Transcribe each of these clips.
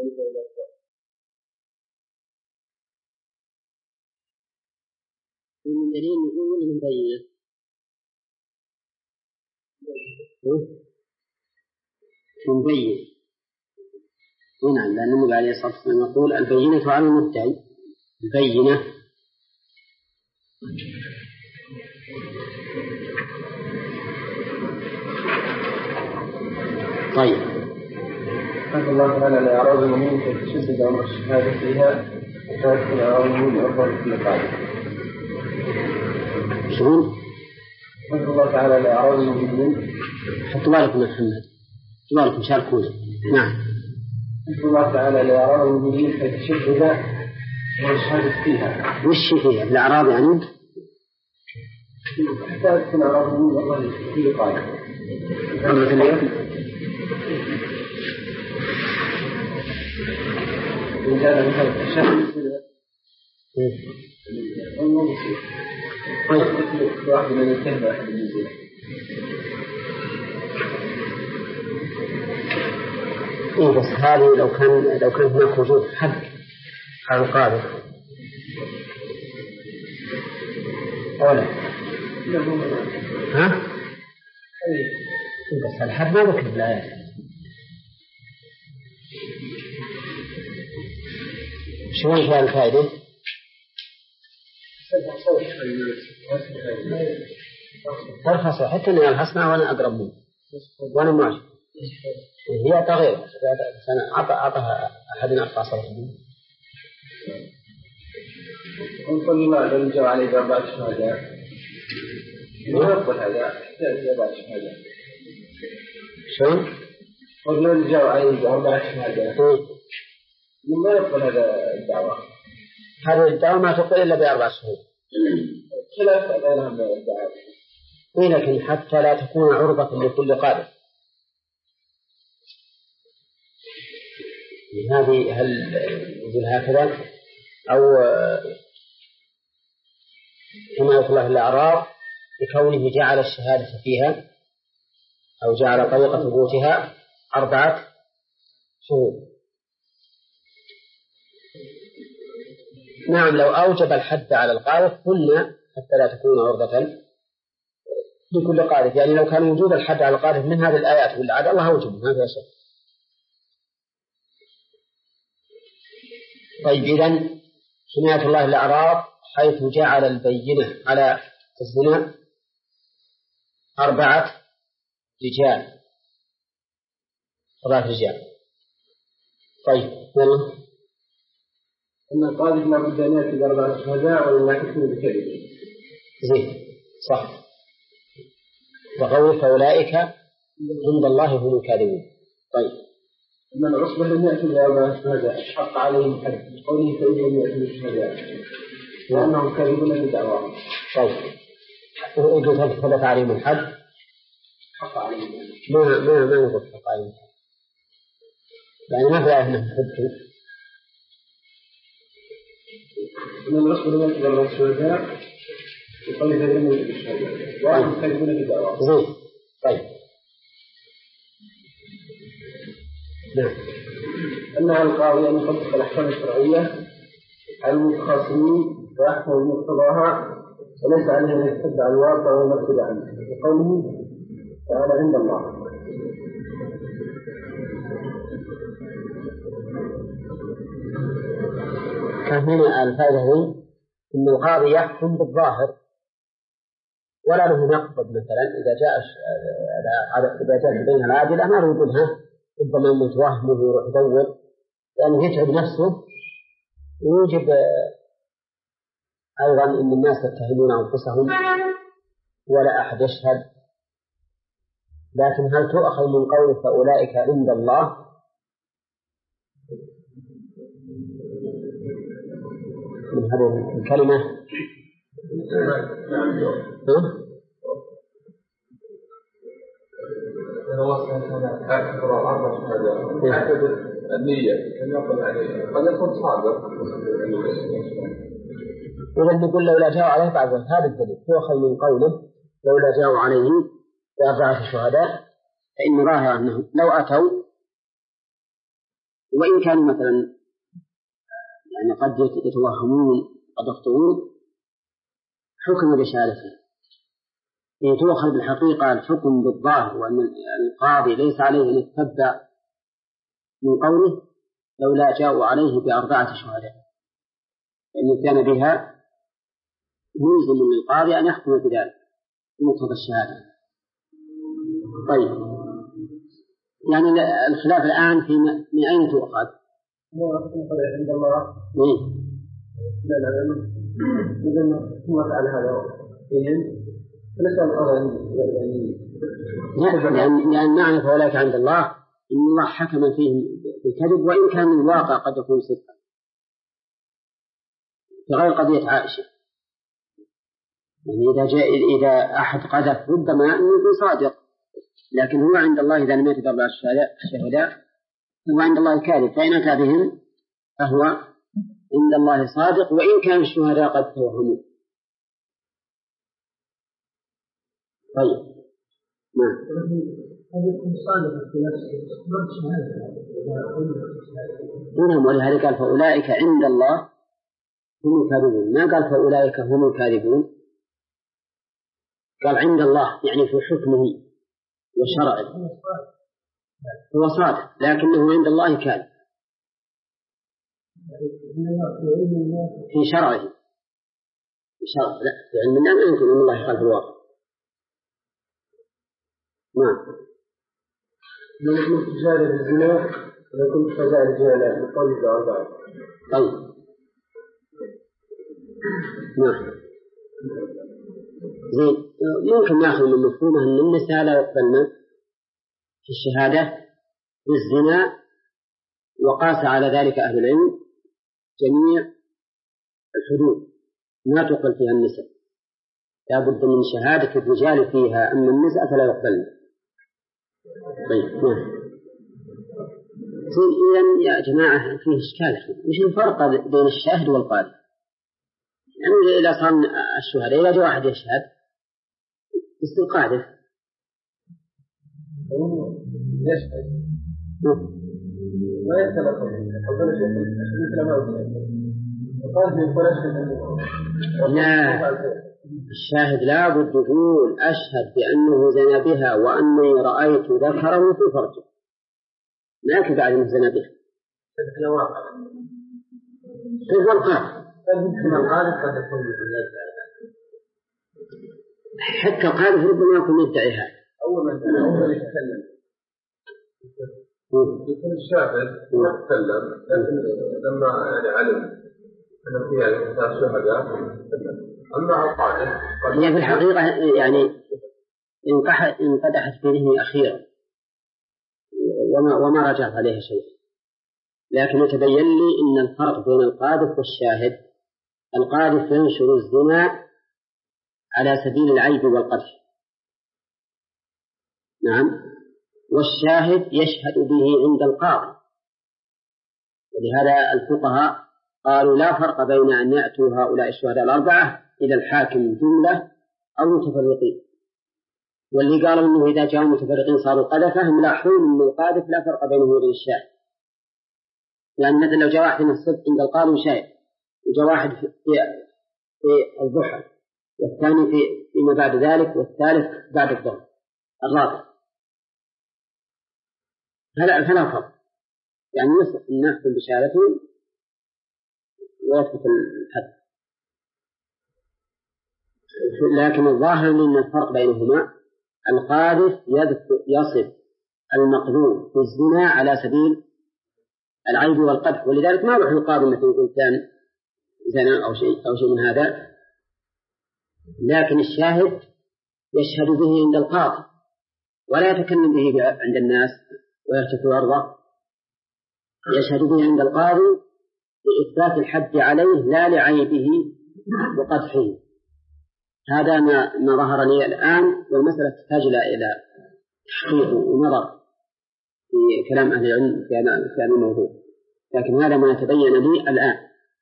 من دليل نقول من بينه من بينه. ونعم، لأن النبي عليه الصلاة والسلام يقول البينة على المدعي. البينة. طيب. قال الله تعالى لأعراض المؤمنين فتشدد أمر الشهادة فيها وكانت الأعراض المؤمنين أفضل في القاعدة. شلون؟ قال الله تعالى لأعراض المؤمنين. حطوا بالكم يا محمد، حطوا بالكم شاركونا. نعم. قال الله تعالى لأعراض المؤمنين فتشدد أمر الشهادة فيها. وش فيها؟ الأعراض يعني؟ حتى تكون أعراض المؤمنين أفضل في القاعدة. وكان مثلا الشهر واحد من يتهم أحد الجزيرة. بس هذه لو كان هناك وجود حد على القاذف أولا. ها؟ بس الحد ما ذكر بالآيات. شو هي الفائدة؟ ترخص حتى أن الحسنى وأنا أقرب منه وأنا ماشي. هي تغير. أنا أعطها أحد أرفع صوت منه. أنقل ما لم يجب عليه بأربعة شهادات. ما يقبل هذا يحتاج أربعة شهادات. شلون؟ قل لم يجب عليه بأربعة شهادات. ما يقبل هذا الدعوة. هذه الدعوة ما تقبل إلا بأربع شهور. خلاف غيرها من الدعوة. لكن حتى لا تكون عرضة لكل قادر. هذه هل يقول هكذا أو كما يقول الله الأعراض بكونه جعل الشهادة فيها أو جعل طريقة ثبوتها 4 شهور. نعم، لو أوجب الحد على القاذف قلنا حتى لا تكون عرضة لكل قاذف، يعني لو كان وجود الحد على القاذف من هذه الآيات والعاد الله أوجبه ما في شيء. طيب، إذن حماية الله الأعراض حيث جعل البينة على الزنا 4 رجال. طيب يلا. أن القاذف لا بد أن يأتي ب4 شهداء ولا يكفي بكذب. زين صح. وقول فأولئك عند الله هم الكاذبون. طيب، من العصبة لم يأتي ب4 شهداء حق عليهم حد قوله فإذا لم يأتي بالشهداء لأنهم كاذبون في دعواهم. طيب، وإذا ثبت عليهم الحد حق عليهم ما يقول حق عليهم يعني ما في أهنه حد. من العصبة لم يأتي ب4 شهداء وقال إذا لم يأتي بالشهداء وأنهم كاذبون في دعواهم. زين. طيب، نعم. أنها القاضي أن يطبق الأحكام الشرعية على المتخاصمين ويحكم بمقتضاها وليس عليه أن يتبع الواقع وينفذ عنه بقوله تعالى عند الله. كان هنا الفائدة هي أن القاضي يحكم بالظاهر ولا له نقض. مثلا إذا جاء بين العادلة ما له يقولها ربما متوهمه ويروح يدور لأنه يتعب نفسه ويوجب أيضا أن الناس يتهمون أنفسهم ولا أحد يشهد. لكن هل تؤخذ من قوله فأولئك عند الله من هذه الكلمة؟ قد يكون صادق. إذا نقول لولا جاءوا عليه بعد هذا الدليل تؤخذ من قوله لولا جاءوا عليه ب4 شهداء، فإن ظاهر أنهم لو أتوا وإن كانوا مثلا يعني قد يتوهمون قد يخطئون حكم بشهادته، إن تؤخذ بالحقيقة الحكم بالظاهر وأن القاضي ليس عليه أن يتبع من قوله لولا جاءوا عليه ب4 شهداء، لأن كان بها ملزم للقاضي أن يحكم بذلك بمقتضى الشهادة. طيب يعني الخلاف الآن في من أين تؤخذ؟ عند الله. لا إذا ثم فعل هذا لأن معنى فأولئك عند الله إن الله حكم فيهم بالكذب وإن كان الواقع قد يكون صدقا، في غير قضية عائشة. يعني إذا أحد قذف ربما أنه يكون صادق، لكن هو عند الله إذا لم يتبع الشهداء هو عند الله كاذب، فإن أتى بهم فهو عند الله صادق وإن كان الشهداء قد توهموا. طيب هل يكون صادقا في نفسه ما بشهادة؟ نعم، ولهذا قال فأولئك عند الله هم الكاذبون، ما قال فأولئك هم الكاذبون، قال عند الله يعني في حكمه وشرعه هو صادق لكنه عند الله كاذب في شرعه. لا في علم الله ما يمكن أن الله يقال في الواقع. نعم. من كنت تجاري بالزنا إذا كنت تجاري الجهلاء بقول الأربعة. طيب نعم زين، يمكن نأخذ من مفهومه أن النساء لا يقبلن في الشهادة بالزنا، وقاس على ذلك أهل العلم جميع الحدود ما تقبل فيها النساء، لا بد من شهادة الرجال فيها، أما النساء فلا يقبلن. طيب إذن يا جماعة فيه إشكال، وش الفرق بين الشاهد والقاذف؟ يعني إذا صار الشهداء إذا جاء واحد يشهد يصير قاذف. يشهد ما يتلقى لا، الشاهد لا بد يقول أشهد بأنه زنى بها وأني رأيت ذكره في فرجه، ما يكفي بعد أنه زنى بها. هو القاذف حتى القاذف ربما يكون يدعي هذا. أول ما يتكلم يكون الشاهد ما تكلم، لكن لما علم أن فيها شهداء أما القاذف هي في الحقيقة يعني انقدحت في ذهني أخيرا وما رجعت عليها شيء، لكن يتبين لي أن الفرق بين القاذف والشاهد، القاذف ينشر الزنا على سبيل العيب والقذف، نعم، والشاهد يشهد به عند القاضي. ولهذا الفقهاء قالوا لا فرق بين أن يأتوا هؤلاء الشهداء الأربعة إلى الحاكم جملة أو متفرقين، واللي قالوا أنه إذا جاءوا متفرقين صاروا قذفة هم لاحظون أن القاذف لا فرق بينه وبين الشاهد، لأن مثلا لو جاء واحد من الصدق عند القاضي شاهد وجاء واحد في الضحى والثاني فيما بعد ذلك والثالث بعد الظهر الرابع فلا فرق، يعني نحكم بشهادتهم ويثبت الحد، لكن الظاهر أن الفرق بينهما القاذف يصف المقذوف في الزنا على سبيل العيب والقدح، ولذلك ما يروح القاضي مثل إنسان زنا أو شيء من هذا، لكن الشاهد يشهد به عند القاضي ولا يتكلم به عند الناس ويرتكب عرضه، يشهد به عند القاضي لإثبات الحد عليه لا لعيبه وقدحه. هذا ما ظهر لي الآن، والمسألة تحتاج إلى تحقيق ونظر في كلام أهل العلم في هذا الموضوع، لكن هذا ما يتبين لي الآن.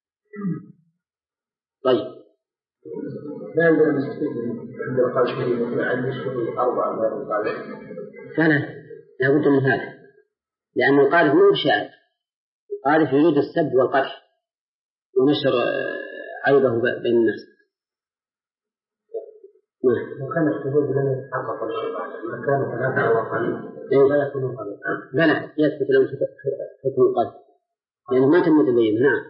طيب لا عند القاضي عند الشهور 4 من القاضي لا بد من هذا، لأن القاذف مو بشاهد، القاذف يريد السب والقدح ونشر عيبه بين الناس. وكان الشهود لم يتحقق ما كان ثلاثة أو أقل لا يكون قذفا. بلى يثبت لهم حكم القذف يعني ما تم تبين. نعم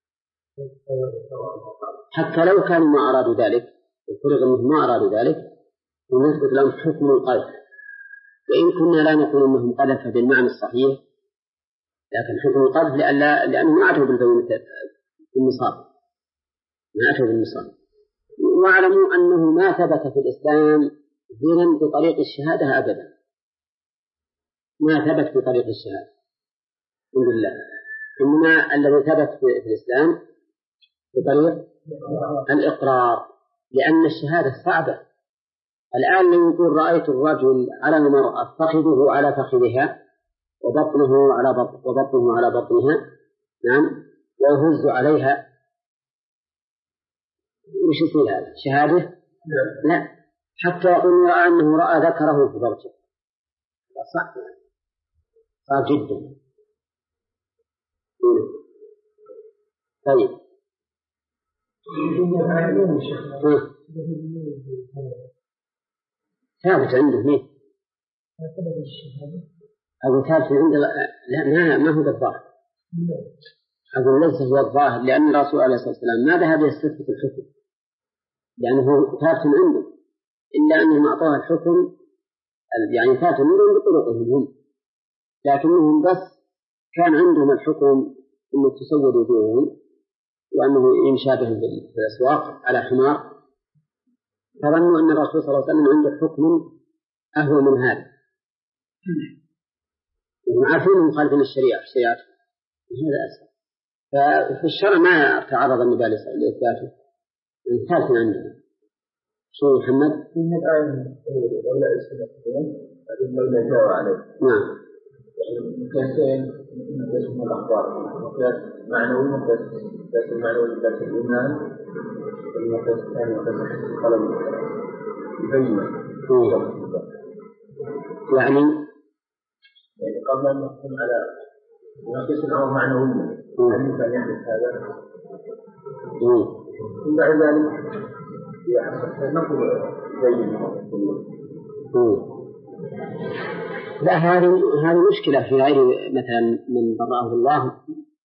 حتى لو كانوا ما أرادوا ذلك وفرض أنهم ما أرادوا ذلك ونثبت لهم حكم القذف، وإن كنا لا نقول أنهم قذف بالمعنى الصحيح لكن حكم القذف لأنه ما أتوا بالنصاب ما أتوا بالنصاب. واعلموا أنه ما ثبت في الإسلام زنا بطريق الشهادة أبدا، ما ثبت بطريق الشهادة الحمد لله، إنما الذي ثبت في الإسلام بطريق الإقرار، لأن الشهادة صعبة. الآن لو يقول رأيت الرجل على المرأة فخذه على فخذها وبطنه على بطنها نعم ويهز عليها، وش يصير هذا؟ شهادة؟ لا. حتى يقول رأى أنه رأى ذكره في فرجه صعب جدا. طيب ثابت عنده مين؟ أبو ثابت عنده لا ما هو الظاهر، أقول ليس هو الظاهر، لأن الرسول عليه الصلاة والسلام ما ذهب يستثبت الحكم لأنه ثابت عنده، إلا أنهم أعطوها الحكم يعني ثابت عندهم بطرقهم هم، لكنهم بس كان عندهم الحكم أنه تسودوا فيهم وأنه يمشى بهم في الأسواق على حمار، فظنوا أن الرسول صلى الله عليه وسلم عنده حكم أهوى من هذا، وعارفين مخالفين الشريعة هذا أسهل. ففي الشرع ما تعرض النبي لإثباته ثالث عندنا. شو محمد؟ إن الآن ولا يستطيعون هذه المولى جاء عليه. نعم. كاسين من الأخبار كاس معنوي كاس المعنوي كاس الإيمان المكاس الثاني وكاس القلم يبين. يعني قبل أن نحكم على كاس الأمر معنوي هل يمكن أن يحدث هذا؟ بعد ذلك نقول لا هذه مشكلة في غير مثلا من برأه الله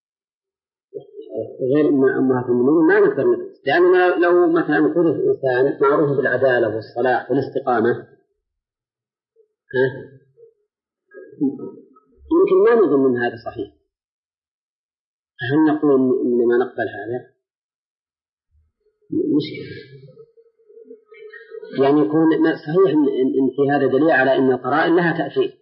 غير أمهات المؤمنين ما نقدر نفس، لأننا لو مثلا قلت إنسان معروف بالعدالة والصلاح والاستقامة يمكن ما نظن أن هذا صحيح، هل نقول إنما نقبل هذا؟ مشكلة. يعني يكون صحيح إن في هذا دليل على أن القرائن لها تأثير،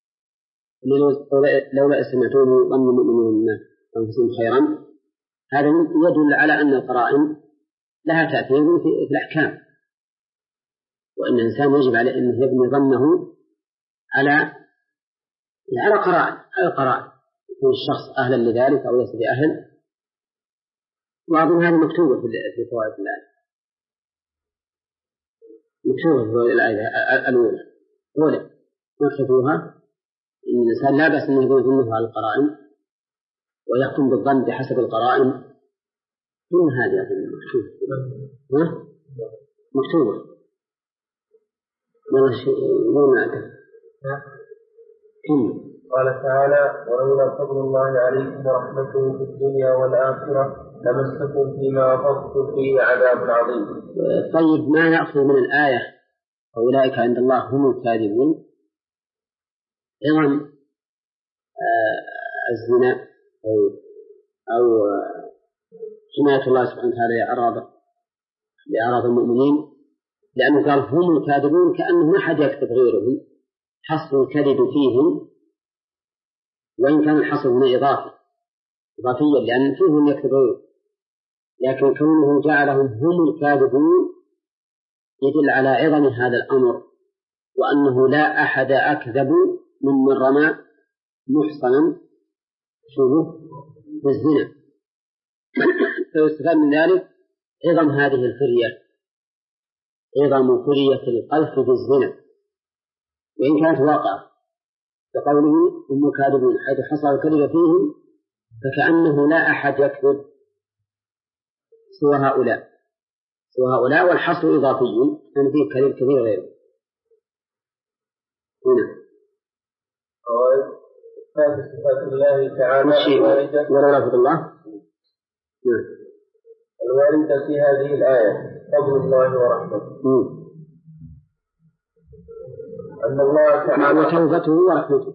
لولا سمعتوه ظن المؤمنون أنفسهم خيرا، هذا يدل على أن القرائن لها تأثير في الأحكام، وأن الإنسان يجب عليه أن يبني ظنه على قرائن يكون الشخص أهلا لذلك أو ليس بأهل، وأظن هذه مكتوبة في فوائد الآية، مكتوبة في فوائد الآية الأولى نكتبوها إن الإنسان لا بأس أن يكون ظنه على القرائن ويحكم بالظن بحسب القرائن، كل هذه مكتوبة والله قال تعالى ولولا فضل الله عليكم ورحمته في الدنيا والآخرة لمسكم فيما أخذتم فيه عذاب عظيم. طيب ما نأخذ من الآية أولئك عند الله هم الكاذبون عظم الزنا أو حماية الله سبحانه وتعالى لأعراض المؤمنين، لأنه قال هم الكاذبون كأنه ما حد يكتب غيرهم، حصر الكذب فيهم، وإن كان الحصر هنا إضافيا لأن فيهم يكتب غيره، لكن كونه جعلهم هم الكاذبون يدل على عظم هذا الأمر، وأنه لا أحد أكذب ممن رمى محصنا بالزنا، فيستفاد من ذلك عظم هذه الفرية، عظم فرية القذف بالزنا، وإن كانت واقعة كقوله هم كاذبون حيث حصل الكذب فيهم فكأنه لا أحد يكذب سوى هؤلاء والحصر إضافي أن فيه كذب كثير غيره. هنا صفات الله تعالى ولا لفظ الله الواردة في هذه الآية فضل الله ورحمته. أن الله تعالى وتوبته ورحمته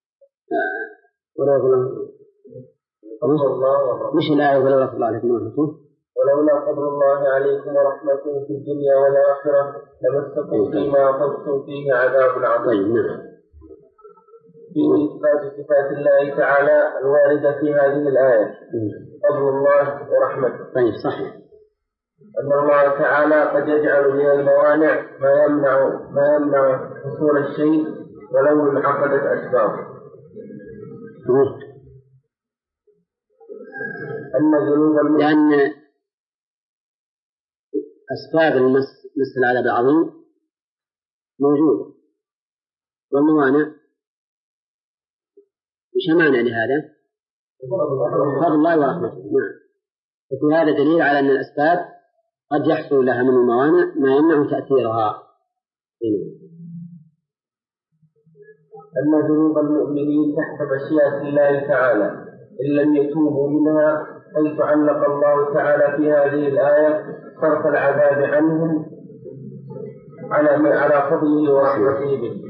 مش الآية ولولا فضل الله عليكم ورحمته ولولا فضل الله عليكم ورحمته في الدنيا والآخرة لمسكم فيما أخذتم فيه عذاب عظيم. في إثبات صفات الله تعالى الواردة في هذه الآية فضل الله ورحمته. طيب صحيح. أن الله تعالى قد يجعل من الموانع ما يمنع حصول الشيء ولو انعقدت أسبابه. لأن أسباب المس العذاب العظيم موجودة والموانع إيش معنى لهذا؟ فضل الله ورحمته. نعم. وفي هذا دليل على أن الأسباب قد يحصل لها من الموانع ما يمنع تأثيرها. أن ذنوب المؤمنين تحت مشيئة الله تعالى إن لم يتوبوا منها، حيث علق الله تعالى في هذه الآية صرف العذاب عنهم على فضله ورحمته به.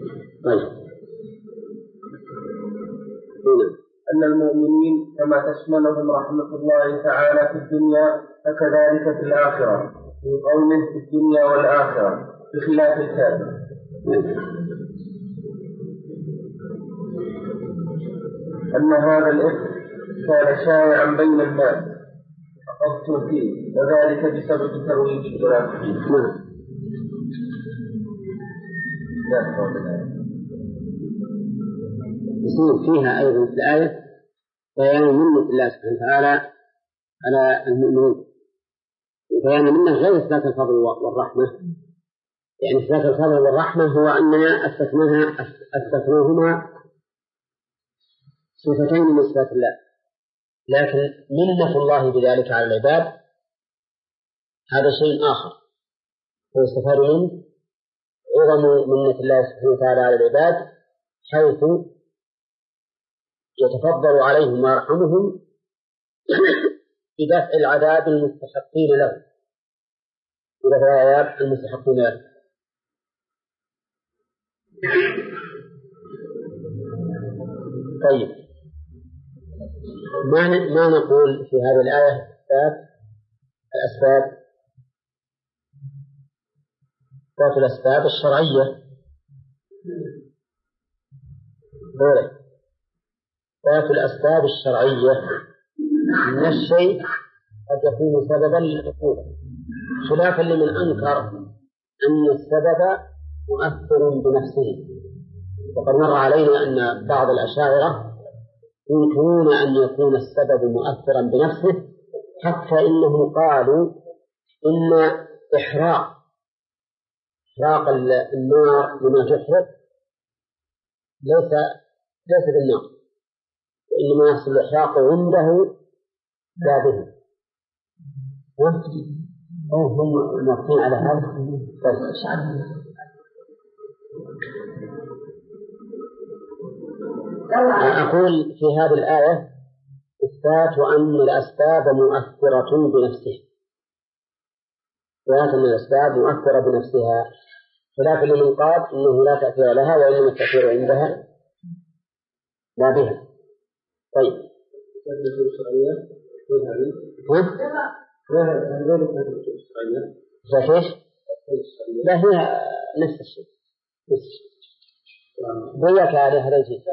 أن المؤمنين كما تشملهم رحمة الله تعالى في الدنيا فكذلك في الآخرة، في قوله في الدنيا والآخرة بخلاف الكافر. أن هذا الإثم كان شائعا بين الناس فقدتم فيه، وذلك بسبب ترويج المنافقين. يصير فيها أيضا في الآية بيان منة الله سبحانه وتعالى على المؤمنين، وبيان منه غير إثبات الفضل والرحمة. يعني إثبات الفضل والرحمة هو أننا أثبتناهما صفتين من صفات الله، لكن منة الله بذلك على العباد هذا شيء آخر، ويستفاد منه عظم منة الله سبحانه وتعالى على العباد، حيث يتفضل عليهم ويرحمهم بدفع العذاب المستحقين له، بدفع العذاب المستحقين له. طيب، ما نقول في هذه الآية الأسباب ذات الأسباب الشرعية ذات الأسباب الشرعية من الشيء قد يكون سببا للعقوبة، خلافا لمن أنكر أن السبب مؤثر بنفسه. وقد مر علينا أن بعض الأشاعرة ينكرون أن يكون السبب مؤثرا بنفسه، حتى إنهم قالوا إن إحراق النار لما تحرق ليس بالنار، وإنما يحصل الإحراق عنده لا به. هم موافقين على هذا. أقول في هذه الآية إثبات أن الأسباب مؤثرة بنفسها، وأن الأسباب مؤثرة بنفسها، خلاف لمن قال إنه لا تأثير لها وإنما التأثير عندها لا بها. طيب، لا هي نفس الشيء بيك على هذا الجيل.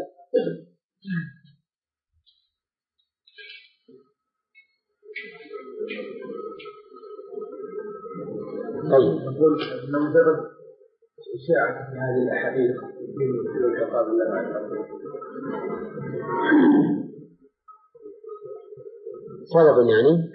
طيب، من سبب إشاعة هذه الأحاديث من العقاب سبب يعني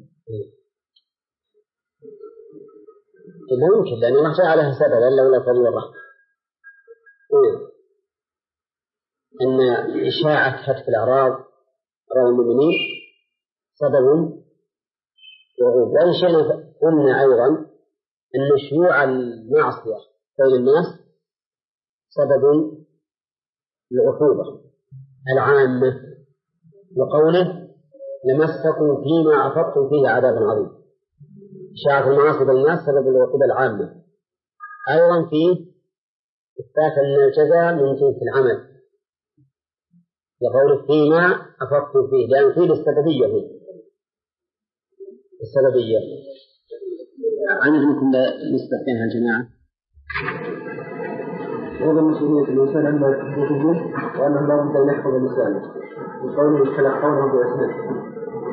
لا يمكن، لأن الله جعلها سببا لولا فضل الرحمة. أن إشاعة هتك الأعراض رواه المؤمنين سبب وعقوبة. وإن شئنا قلنا أيضا أن شيوع المعصية بين الناس سبب العقوبة العامة، وقوله لمسكم فيما أفضتم فيه عذاب عظيم. شاعة المعاصي بين الناس سبب العقوبة العامة. أيضا فيه إثبات أن الجزاء من جنس العمل، لقوله فيما أفضتم فيه، لأن فيه السببية هي السببية. عندكم نسبة بينها الجماعة. هذا مسؤولية الإنسان عندما يتحدث وأنه لا بد أن يحفظ لسانه وقوله يتلقونه بأسنانه.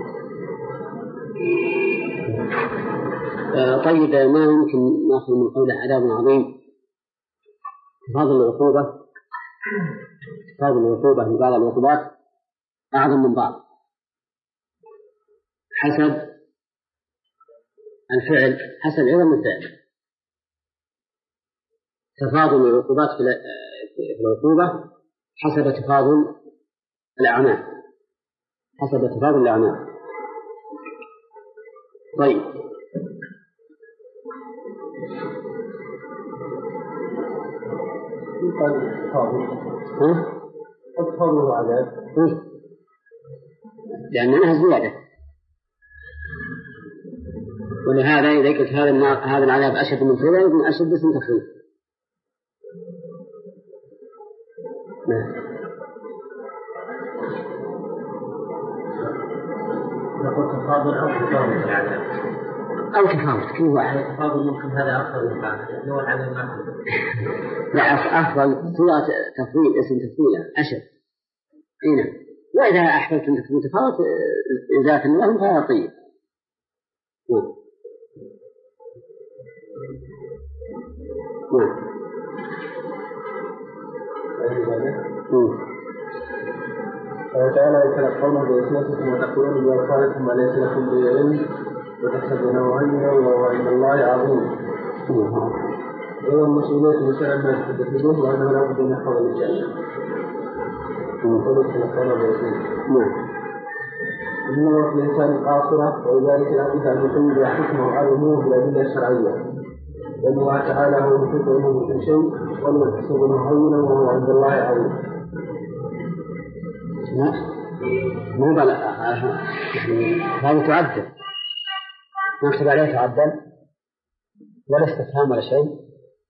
طيب، ما يمكن نأخذ من قول عذاب عظيم فضل العقوبة من بعض العقوبات أعظم من بعض حسب الفعل، حسب عظم الفعل. تفاضل العقوبات في العقوبة حسب تفاضل الأعمال، طيب، تفاضل عذاب لأنها زيادة، ولهذا إذا قلت هذا العذاب أشد من كذا يكون أشد اسم تفريط. نقول تفاضل أو تفاضل العذاب أو تفاضل كل واحد. تفاضل ممكن هذا أفضل من بعض لأنه العذاب ما لا أفضل صورة تفريط اسم تفريط أشد هنا. وإذا أحببت أن تكون تفاضل ذات الله فهذا طيب. وتعالى يتلقونه بأسنانكم وتقولون بأفواهكم ما ليس لكم به علم وتحسبونه هينا وهو عند الله عظيم. أيضا مسؤولية الإنسان ما يتحدث به وأنه لا بد أن يحفظ لسانه. يتلقونه بأسنانكم. إنما الإنسان قاصرة ولذلك لا بد أن يقيم حكمه وعلمه بالأدلة الشرعية. لأن الله تعالى هو المحيط علمه بكل شيء وتحسبونه هينا وهو عند الله عظيم. مو بل هذا تعدل، نكتب عليه تعدل ولا استفهام ولا شيء.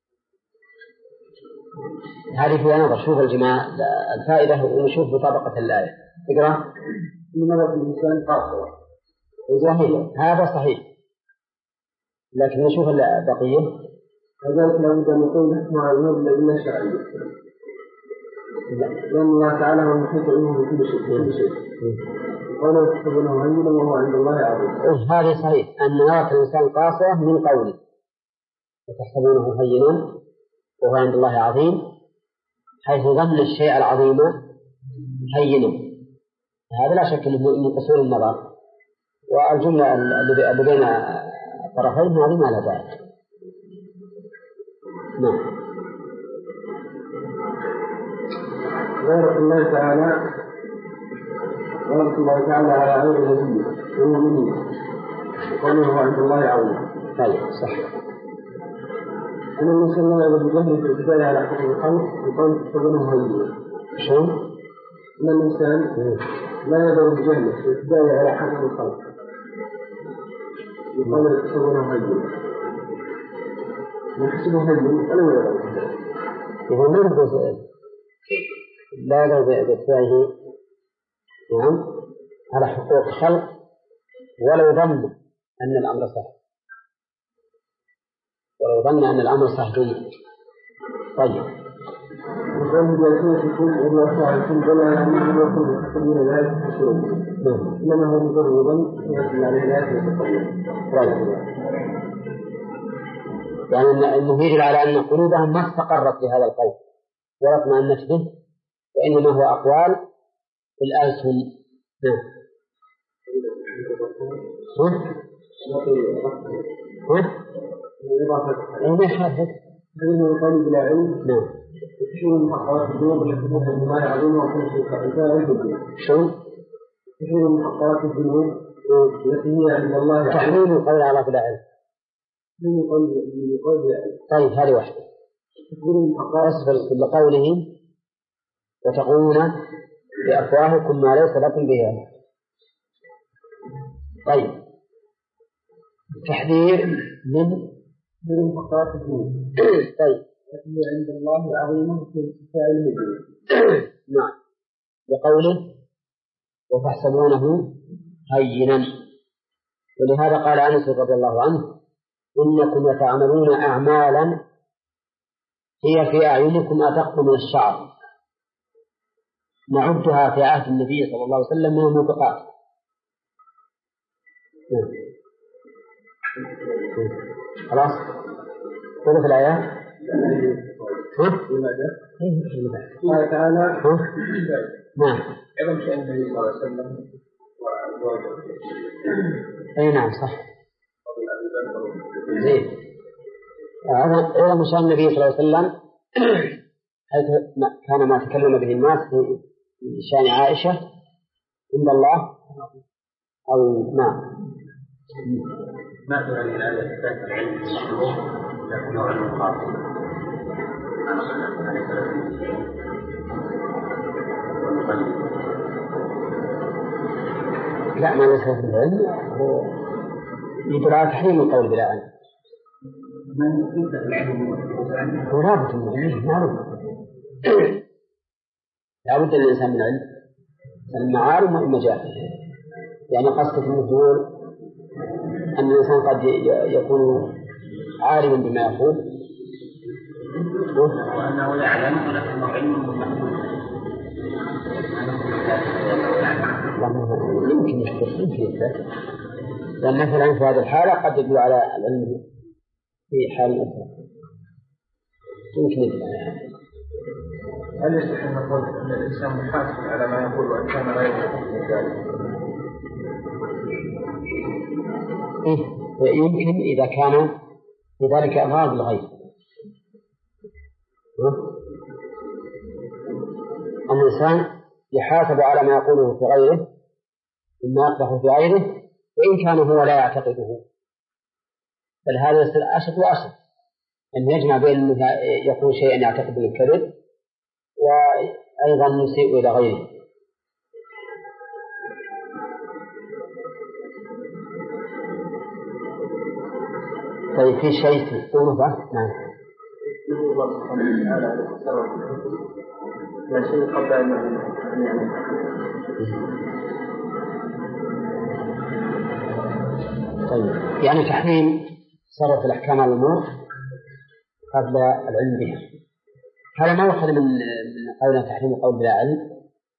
هذه فيها نظر. شوف الجماعة الفائدة ونشوف بطبقة الآية. اقرأ. إنما الإنسان قاصرة. صحيح، هذا صحيح، لكن نشوف البقية. كذلك لا بد أن يكون نحن علمه بالأدلة الشرعية. لأن الله تعالى هو المحيط علمه بكل شيء. قوله تحسبونه هينا وهو عند الله عظيم. هذه صحيح أن نرى الإنسان قاصرة من قوله وتحسبونه هينا وهو عند الله عظيم، حيث ظن الشيء العظيم هينا. هذا لا شك أنه من قصور النظر، والجملة اللي بين الطرفين هذه ما لا داعي. نعم. غيرة الله تعالى على غير النبي والمؤمنين قوله هو عند الله عظيم. طيب، صح. أن الإنسان لا يعبد بجهله في البداية على حكم الخلق بقول تحسبونه هينا. شو؟ أن الإنسان لا يعبد بجهله في البداية على حكم الخلق بقول تحسبونه هينا. يحسبه هينا ولا يعبد. إذا ما نقول لا بإتباعه نعم على حقوق الخلق ولو ظن أن الأمر صح جميل. طيب. وقال بأسنتكم وبأفواهكم ولا يعلمون وكم تحسبون ذلك تحسبون. إنما هو مجرد ظن يدل عليه الآيات المتقدمة. يعني أنه يدل على أن قلوبهم ما استقرت بهذا القول ولا اطمأنت به، وإنما هو أقوال في الألسن. ما يحرك هذا القول بلا علم. تشير المحققات الذنوب التي تفهم ما يعلمها وكل شيء كفاية. شو؟ تحريم محققات الذنوب التي هي عند الله. تحريم القول على بلا علم. طيب هذه واحدة. تصل بقوله وتقولون بأفواهكم ما ليس لكم به علم. طيب تحذير من محققات الذنوب. طيب التي عند الله عظيمة في ارتفاع المدين. نعم. بقوله وتحسبونه هينا. ولهذا قال أنس رضي الله عنه إنكم يتعملون أعمالا هي في أعينكم أدق من الشعر نعدها في عهد النبي صلى الله عليه وسلم من الموبقات. خلاص كيف الآيات؟ قال تعالى نعم عظم شأن النبي صلى الله عليه وسلم أي نعم صح زين عظم شأن النبي صلى الله عليه وسلم حيث كان ما تكلم به الناس في شأن عائشة عند الله أو نعم ما تعني الآية إثبات العلم بالشروط لكن نوع المقاصد لا ما ليس في العلم يدل على تحريم القول بلا علم. هو رابط من العلم معروف. لا بد للإنسان من علم المعارف والمجال. يعني قصة النزول أن الإنسان قد يكون عالما بما يقول وأنه يعلم ولكنه علم يمكن يثبت لأن مثلا في هذه الحالة قد يدل على العلم في حال أخرى يمكن يدل على هذا. هل يصح أن نقول أن الإنسان محاسب على ما يقول وأن كان غير محاسب ذلك؟ يمكن إذا كان لذلك أغراض الغير. الإنسان يحاسب على ما يقوله في غيره مما يقبح في غيره وإن كان هو لا يعتقده. بل هذا يصير أشد وأشد أن يجمع بين أنه يقول شيئا يعتقد بالكذب وأيضا يسيء إلى غيره. طيب في شيء تقوله نعم. الله سبحانه وتعالى لا شيء قبل أن طيب يعني تحريم صرف الأحكام على الأمور قبل العلم بها. هذا ما يؤخذ من قولنا تحريم القول بلا علم.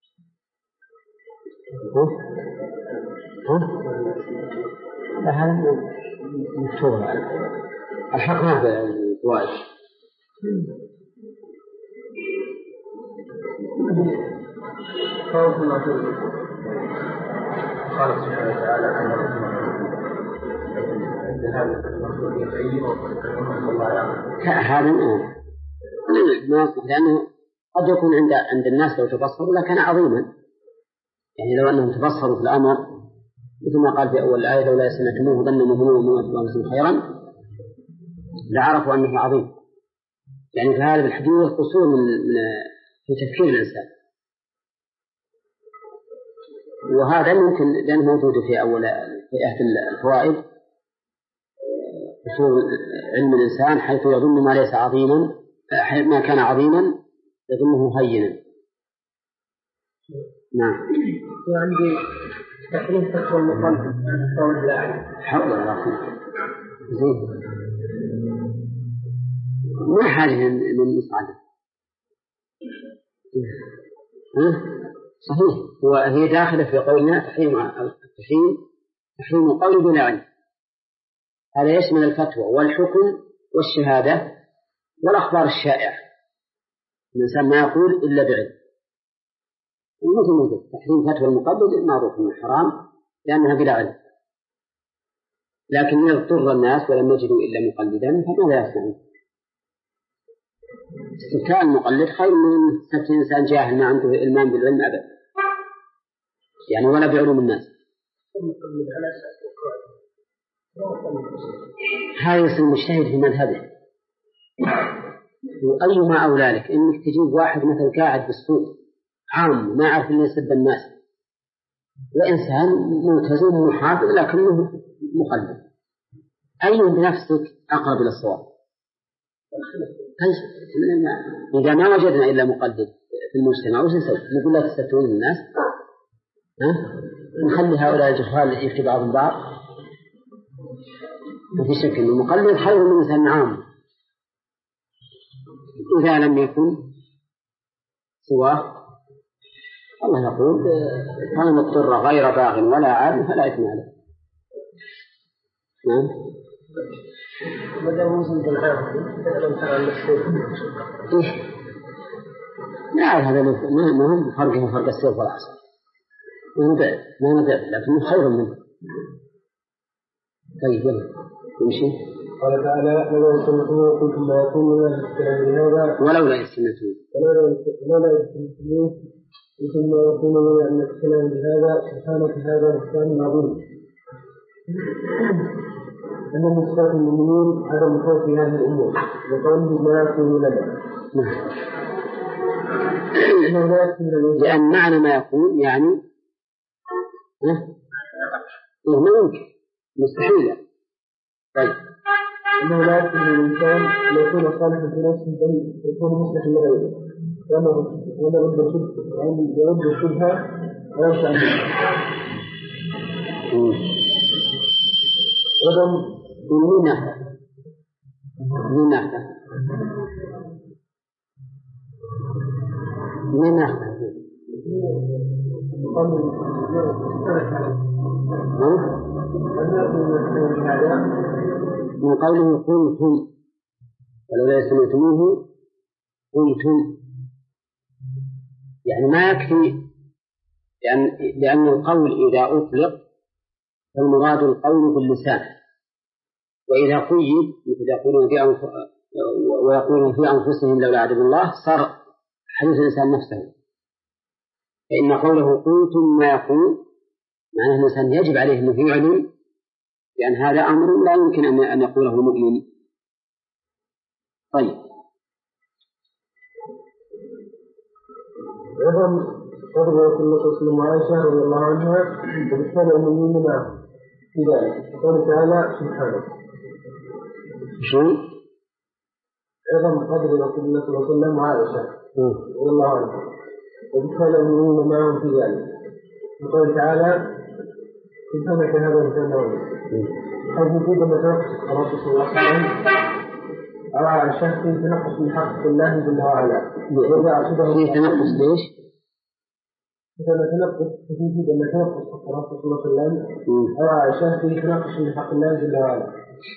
لا هذا مكتوب الحق ما هذا الفوائد. قال سبحانه وتعالى عن هذا ما يصلح لأنه قد يكون عند الناس لو تبصروا لكان عظيما. يعني لو أنهم تبصروا في الأمر مثل ما قال في أول الآية لولا سمعتموه ظن مؤمنون خيرا لعرفوا أنه عظيم. يعني في هذا الحديث قصور في تفكير الإنسان. وهذا ممكن لأنه موجود في أحد الفوائد قصور علم الإنسان حيث يظن ما ليس عظيما حيث ما كان عظيما يظنه هينا. نعم. وعندي تحريم فتوى المقلد قول لا حول ولا قوة زين ما حاجة من مصعد. صحيح وهي داخلة في قولنا تحريم القول بلا علم. هذا يشمل الفتوى والحكم والشهادة والأخبار الشائعة. الإنسان ما يقول إلا بعلم. ومثل تحريم فتوى المقلد معروف من الحرام لأنها بلا علم. لكن يضطر الناس ولم يجدوا إلا مقلدا فماذا يصنعون؟ استفتاء المقلد خير من استفتاء إنسان جاهل ما عنده إلمان بالعلم أبدا. يعني ولا بعلوم الناس. هذا يصير مجتهد في مذهبه. وأيما أولى لك إنك تجيب واحد مثل قاعد بالسوق عام ما يعرف إلا يسب الناس، وإنسان ملتزم محافظ لكنه مقلد، أي بنفسك أقرب إلى الصواب؟ إذا ما وجدنا إلا مقلد في المجتمع وش نسوي؟ نقول لا تستفتون الناس؟ نخلي هؤلاء الجهال يفتي بعضهم بعض؟ ما في شك أن المقلد خير من إنسان عام إذا لم يكن سواه. الله يقول فمن اضطر غير باغ ولا عاد فلا إثم عليه. نعم. لا هذا ما هم فرقه فرق السيف والعصا، ما نبعد لكنه خير منه. طيب يمشي. قال تعالى ولولا يستمعون قلتم ما يكون لنا الكلام بهذا ولولا يستمعون قلتم ما يكون لنا أن الكلام بهذا سبحانك هذا بهتان عظيم. أن من صفات المؤمنين عدم خوف هذه الأمور وقوله ما يكون لنا، لأن معنى ما يكون يعني ما يمكن مستحيل. طيب أنه لا يمكن للإنسان أن يكون صالحا في نفسه بل يكون مصلحا لغيره، وأنه يرد الشبهة ويرجع منها. أيضا من قوله قلتم ولولا سمعتموه قلتم، يعني ما يكفي لأن القول إذا أطلق فالمراد القول باللسان، وإذا قيد ويقولون في أنفسهم لولا عدم الله صار حديث الإنسان نفسه. فإن قوله قلتم ما يقول معناه الإنسان يجب عليه أن يعلم، لأن هذا أمر لا يمكن أن يقوله المؤمن. طيب أيضا قدر رسول الله صلى الله عليه وسلم وعائشة رضي الله عنها وبالتالي المؤمنين معه في ذلك. قال تعالى سبحانه أيضا قدر رسول الله صلى الله عليه وسلم وعائشة رضي الله عنها وبالتالي المؤمنين معه في ذلك. قال تعالى سبحانك هذا الجنة حيث يجب أن نتنقص الرسول صلى الله عليه وسلم أو على شخص تنقص من حق الله جل وعلا. في تنقص ليش؟ إذا نتنقص يجب أن نتنقص حق الرسول صلى الله عليه وسلم أو على شخص تنقص من حق الله جل وعلا،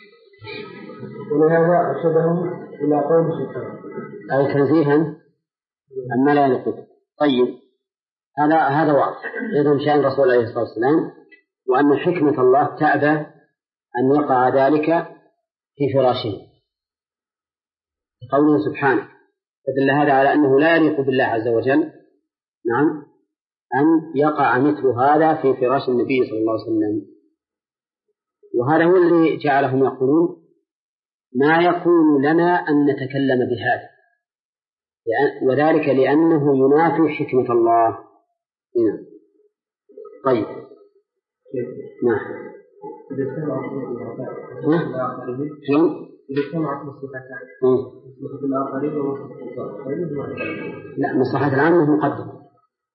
ولهذا أرشدهم إلى قول سبحانه أي تنزيها أما لا يلقط. طيب هذا واضح. إذن شأن رسول الله صلى الله عليه وسلم وأن حكمة الله تأبى أن يقع ذلك في فراشه. قوله سبحانه فدل هذا على أنه لا يليق بالله عز وجل نعم أن يقع مثل هذا في فراش النبي صلى الله عليه وسلم. وهذا هو الذي جعلهم يقولون ما يكون لنا أن نتكلم بهذا، وذلك لأنه ينافي حكمة الله هنا. طيب نعم إذا اجتمعت مصلحتان مصلحة الآخرين ومصلحة الآخرين لا مصلحة العامة مقدمة.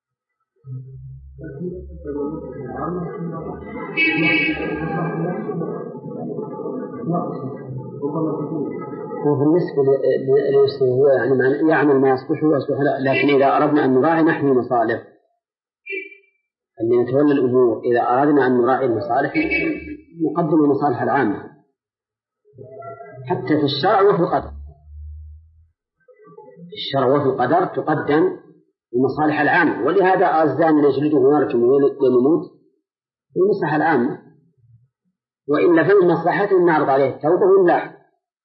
وبالنسبة هو يعني يعمل ما يصلح ويصلح لا، لكن إذا أردنا أن نراعي نحمي مصالح أن نتولى الأمور، إذا أردنا أن نراعي المصالح نقدم المصالح العامة حتى في الشرع وفي القدر. في الشرع وفي القدر تقدم المصالح العامة، ولهذا الزاني يجلده ويرجم ويموت في المصلحة العامة، وإلا في المصلحة نعرض عليه التوبة والله.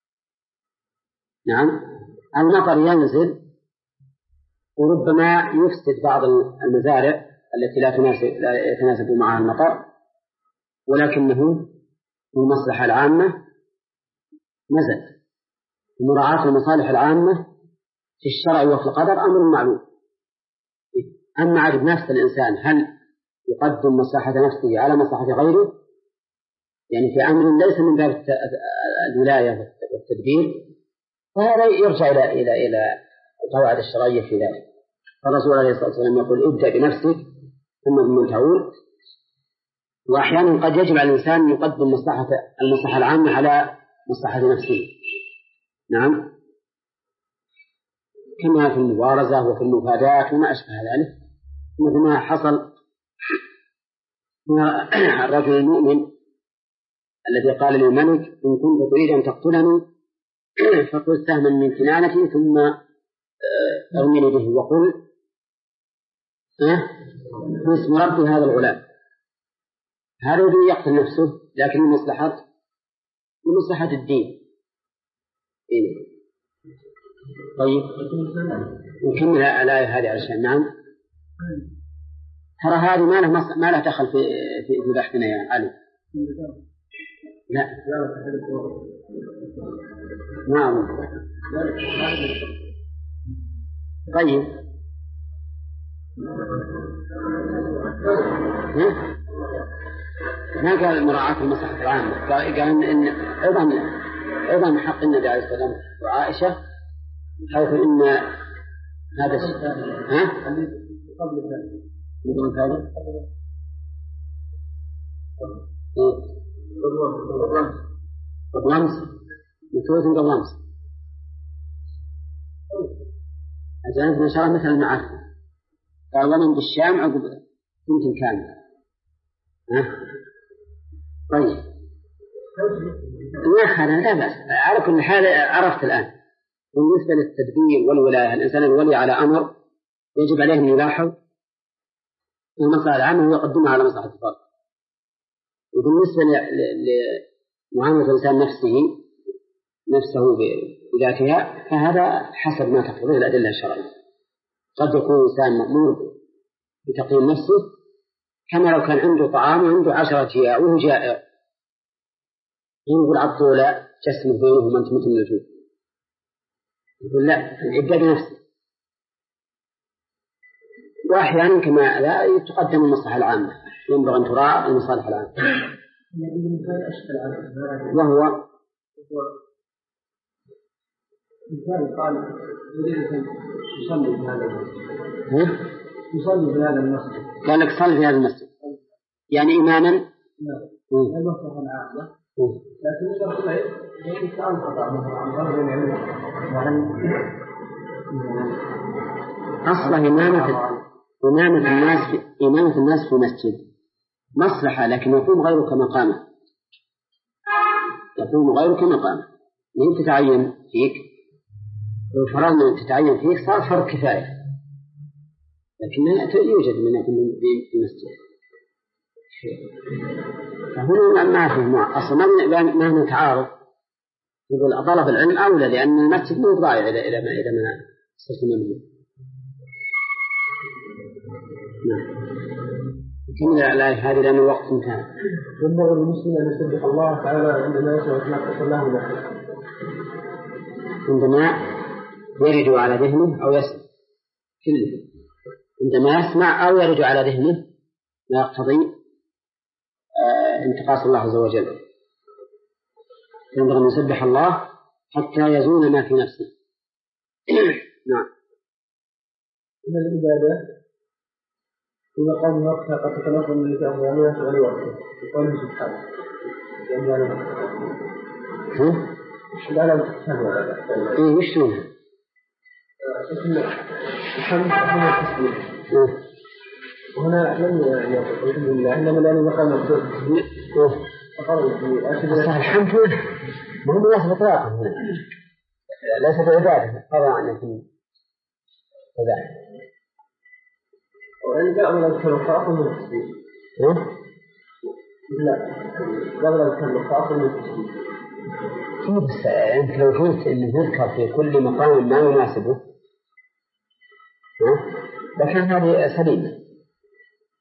نعم المطر ينزل وربما يفسد بعض المزارع التي لا يتناسب معها المطر، ولكنه المصلحة العامة نزل. مراعاة المصالح العامة في الشرع وفي القدر أمر معلوم. أما عدد نفس الإنسان هل يقدم مصلحة نفسه على مصلحة غيره، يعني في أمر ليس من باب الولاية والتدبير، فهذا يرجع إلى القواعد الشرعية في ذلك. فالرسول عليه الصلاة والسلام يقول ابدأ بنفسك ثم بمن تعول. وأحيانا قد يجب على الإنسان أن يقدم المصلحة العامة على مصلحة نفسه. نعم، كما في المبارزة وفي المفادات وما أشبه ذلك، مثل ما حصل الرجل المؤمن الذي قال للملك إن كنت تريد أن تقتلني فخذ سهما من كنانتي ثم ارمني به وقل باسم ربي هذا الغلام. هذا يريد يقتل نفسه لكن لمصلحة الدين. طيب نكمل الآية هذه علشان نعم. ترى هذه ما لها دخل في بحثنا يا علي. لا نعم. طيب ما قال مراعاة المصلحة العامة، قال إن أيضا حق النبي عليه الصلاة والسلام وعائشة، حيث إن هذا يقول هذا الرمز متوازن بالرمز أجانب نشرة مثل المعرفة. قال ومن بالشام عقب بنت كامل. طيب لا بأس. على كل حال عرفت الآن بالنسبة للتدبير والولاية، الإنسان الولي على أمر يجب عليه أن يلاحظ المصلحة العامة ويقدمها على مصلحة الفرد. وبالنسبة لمعاملة الإنسان نفسه بذاتها فهذا حسب ما تقتضيه الأدلة الشرعية. قد يكون إنسان مأمور بتقييم نفسه كما لو كان عنده طعام وعنده 10 جياع وهو جائع، ينقل عطولا جسمه بينهم أنت مثل النجوم، يقول لا العبادة بنفسه. وأحيانا كما لا تقدم المصلحة العامة، ينبغي أن تراعى المصالح العامة. وهو مثال قال يريد أن يصلي في هذا المسجد، يصلي في هذا المسجد، قال لك صلي في هذا المسجد يعني إماما. نعم المصلحة العامة، لكن يشرح لي يجب أن تقطع عن غير العلم وعن أصل إمامة الناس في مسجد مصلحة، لكن يقوم غيرك مقامه، لن تتعين فيك. لو فرضنا أن تتعين فيك صار فرض كفاية، لكن يوجد من يكون في مسجد. فهنا ما فيه أصلا ما نتعارض، يقول طلب العلم أولى لأن المسجد مو ضايع إذا ما صرت ممنوع. نعم كمل الآية هذه لأن الوقت انتهى. ينبغي للمسلم أن يسبح الله تعالى عندما يسمع ما الله له، عندما يرد على ذهنه أو يسمع كله، عندما يسمع أو يرد على ذهنه ما يقتضي انتقاص الله عز وجل. ينبغي أن يسبح الله حتى يزول ما في نفسه. نعم. من العبادة في مقام وقتها قد تتنظم من الجاهلية وغير وقتها يقول سبحانه لا لا تفهم وش هو الحمد لله التسبيح وهنا لم يقل الحمد لله إنما الآن مقام التسبيح الحمد لله ما هو يصل إطلاقا هنا ليس بعبادة قضى عن يكون كذلك. وإن جاء من الأذكار خاص من التسبيح لا جاء من الأذكار خاص من التسبيح. بس أنت لو قلت إن نذكر في كل مقام ما يناسبه لكن هذه سليمة،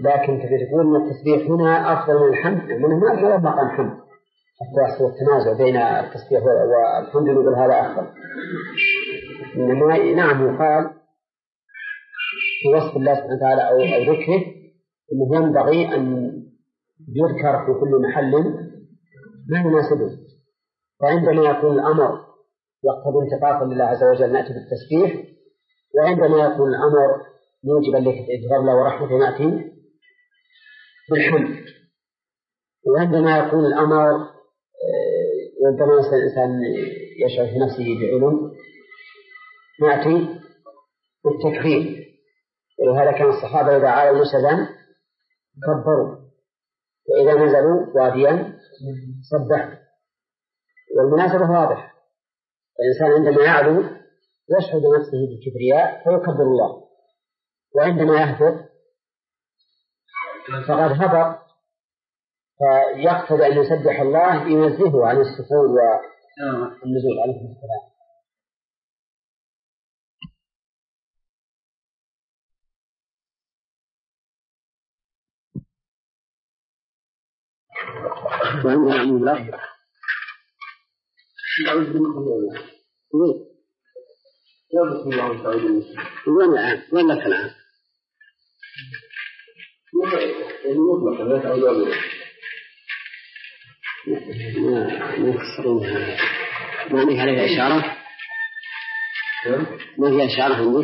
لكن تبي تقول أن التسبيح هنا أفضل من الحمد، لأنه ما يطلق الحمد، التواصل والتنازع بين التسبيح والحمد يقول هذا أفضل. إنما نعم يقال في وصف الله سبحانه وتعالى أو ذكره أنه ينبغي أن يذكر في كل محل ما يناسبه، وعندما يكون الأمر يقتضي انتقاصا لله عز وجل نأتي بالتسبيح، وعندما يكون الأمر موجبا لإجرار الله ورحمته نأتي بالحمد، وعندما يكون الأمر عندما الإنسان يشعر في نفسه بعلم نأتي بالتكبير. ولهذا كان الصحابة إذا عالوا نسبا كبروا، وإذا نزلوا واديا سبحوا. والمناسبة واضح، الإنسان عندما يعلو يشعر بنفسه بالكبرياء فيكبر الله، وعندما يهبط فقد هبط فيقتضي أن يسبح الله ينزهه عن السفول والنزول عليه السلام. وعندنا عموم الأرض وين لك الآن ما نهي عليها إشارة، ما هي إشارة عندك؟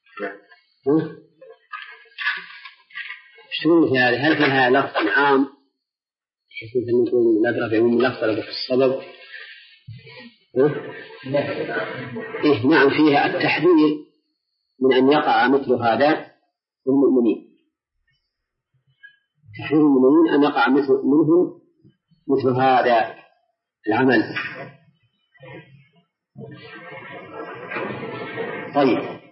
شو في هذه؟ هل فيها لفظ عام بحيث أن نقول لا ترى بعموم اللفظ ولا بالسبب؟ إيه نعم، فيها التحذير من أن يقع مثل هذا في المؤمنين، تحذير المؤمنين أن يقع منهم مثل هذا العمل. طيب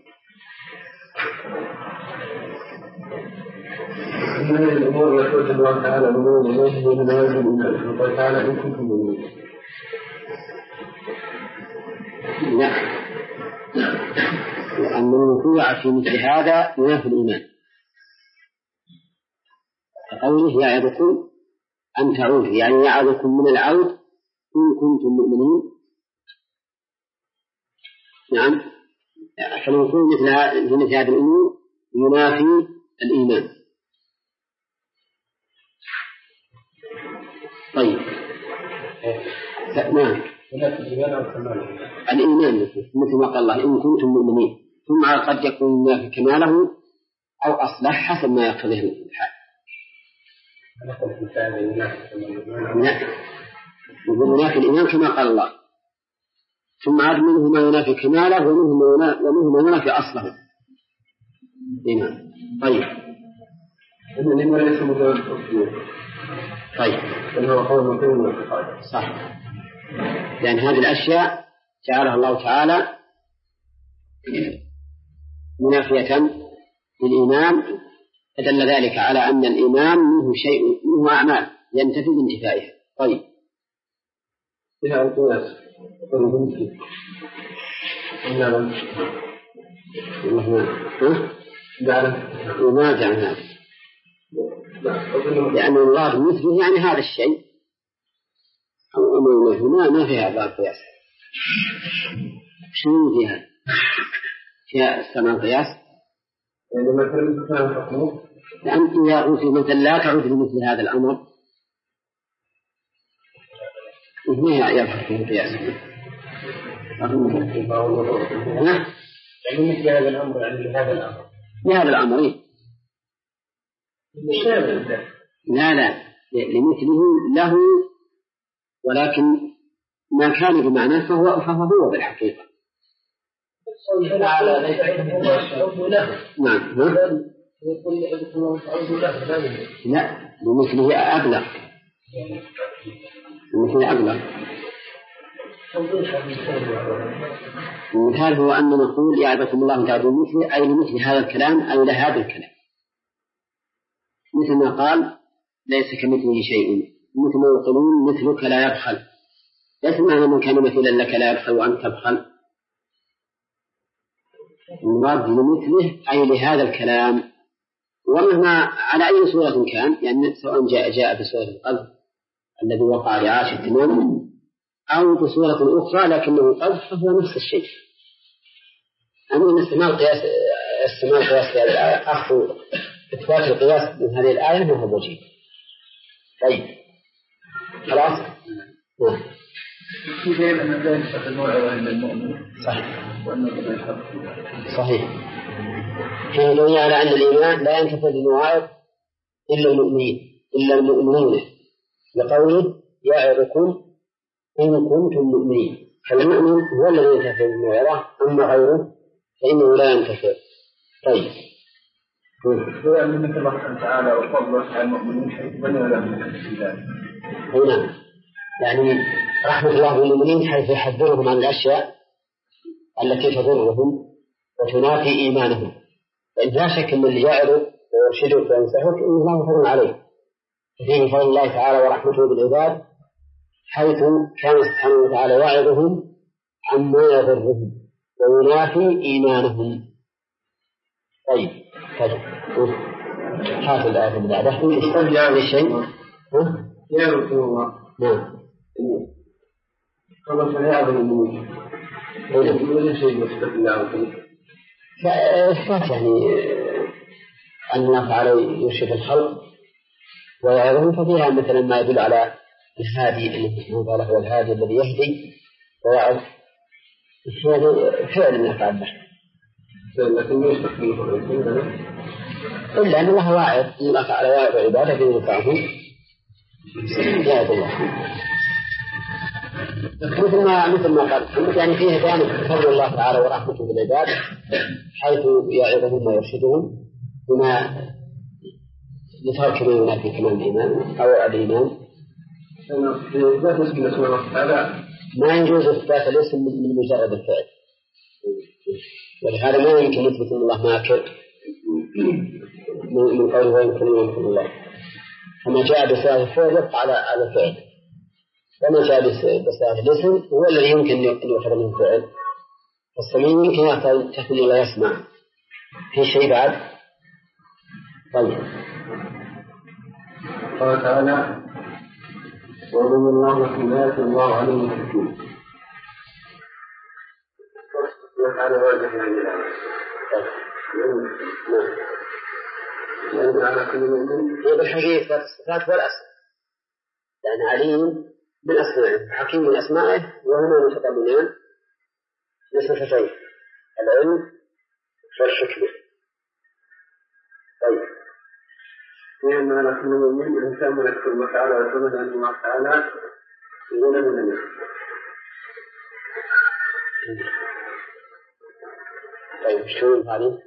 من الأمور التي الله تعالى أمور الله ونوازل الله تعالى إن كنتم مؤمنين. لا، لأن الوقوع في مثل هذا ينافي الإيمان. قوله يعظكم أن تعودوا، يعني يعظكم من العود إن كنتم مؤمنين. نعم، فالوقوع في مثل هذه الأمور ينافي الإيمان. طيب نعم، الإيمان مثل ما قال الله إن كنتم مؤمنين، ثم قد يكون ينافي كماله أو أصلح حسب ما يقتضيه الحال. لا، يقول ينافي الإيمان كما قال الله، ثم عاد منه ما ينافي كماله ومنه ما ينافي أصله. إيمان. طيب الإيمان ليس مجرد تصديق. طيب صح، لأن هذه الأشياء جعلها الله تعالى منافية للإيمان، فدل ذلك على أن الإيمان منه شيء، منه أعمال ينتفي بانتفائها. طيب فيها القياس وما جعلنا، لأن الله مثله يعني هذا الشيء ما فيها هذا القياس. شنو فيها؟ فيها استعمال القياس، يعني مثلا كان حكمه لأن إذا في مثل لا تعود لمثل هذا الأمر ما يظهر فيه القياس. يعني مثل هذا الأمر، يعني لهذا الأمر، لهذا الأمر إيه؟ لا لمثله له، ولكن ما كان بمعنى فهو بالحقيقة. نعم. لا، بمثله أبلغ، بمثله أبلغ. المثال هو أن نقول يعظكم الله تعالى بمثله، أي لمثل هذا الكلام أو لهذا الكلام، مثل ما قال ليس كمثله شيء، مثل ما يقولون مثلك لا يبخل، ليس معنى من كان مثلا لك لا يبخل وأنت تبخل، المراد بمثله أي لهذا الكلام ومهما على أي صورة كان، يعني سواء جاء بصورة القذف الذي وقع لعاش تماما أو بصورة أخرى لكنه قذف، فهو نفس الشيء. أما استعمال قياس في هذه الآية، أخذ إثبات القياس من هذه الآية ما هو وجيه. طيب خلاص. في دليل أن لا ينفع الموعظة إلا المؤمن. صحيح. وأنه لا يحب. صحيح. فيه دليل على أن الإيمان لا ينتفع بالمواعظ إلا المؤمنين لقوله يعظكم إن كنتم مؤمنين. فالمؤمن هو الذي ينتفع بالموعظة، أما غيره فإنه لا ينتفع. طيب. هو أن مثل الله تعالى وفضله على المؤمنين حيث بنوا لهم الإسلام. هنا يعني رحمة الله بالمؤمنين حيث يحذرهم عن الأشياء التي تضرهم وتنافي إيمانهم. فإن لا شك أن اللي يعرض ويرشدك وينصحك إن الله فضل عليه، فيه فضل الله تعالى ورحمته بالعباد حيث كان سبحانه وتعالى يعظهم عما يضرهم وينافي إيمانهم. طيب هات الآية اللي بعدها استرجع للشيء يا رسول الله. نعم. الله سيعظم المؤمنين. ولا شيء يثبت الله. فإثبات يعني أن الله تعالى يرشد الخلق ويعظهم، ففيها مثلا ما يدل على الهادي الذي سبحانه هو الهادي الذي يهدي ويعظ. هذا فعل من أفعال البشر. لكن ليش تكليفه إلا أن الله واعظ، أن الله تعالى يعظ عباده بينفعهم يعظ الله. مثل ما قال يعني فيه جانب فضل الله تعالى ورحمته بالعباد حيث يعظهم ويرشدهم بما لترك ما ينافي كمال الإيمان أو الإيمان. ما يجوز إثبات الاسم من مجرد الفعل، ولهذا ما يمكن نثبت أن الله ماكر من قوله ويمكن الله، فما جاء بصيغة الفعل يبقى على الفعل، وما جاء بصيغة الاسم هو الذي يمكن أن يؤخذ منه فعل. فالسميع يمكن تكون لا يسمع في شيء بعد. طيب قال تعالى ومن الله حماية الله عليه الحكيم. وعلى وجه هذه الآية ينزل على كل مؤمن. هي بالحقيقة الصفات والأسماء، لأن عليم من أسمائه حكيم من أسمائه، وهما متضمنان لصفتين العلم والحكمة. طيب لأن على كل مؤمن أن تأمل كل تعالى وتمد أن الله تعالى يقول من الناس. طيب شو هذه؟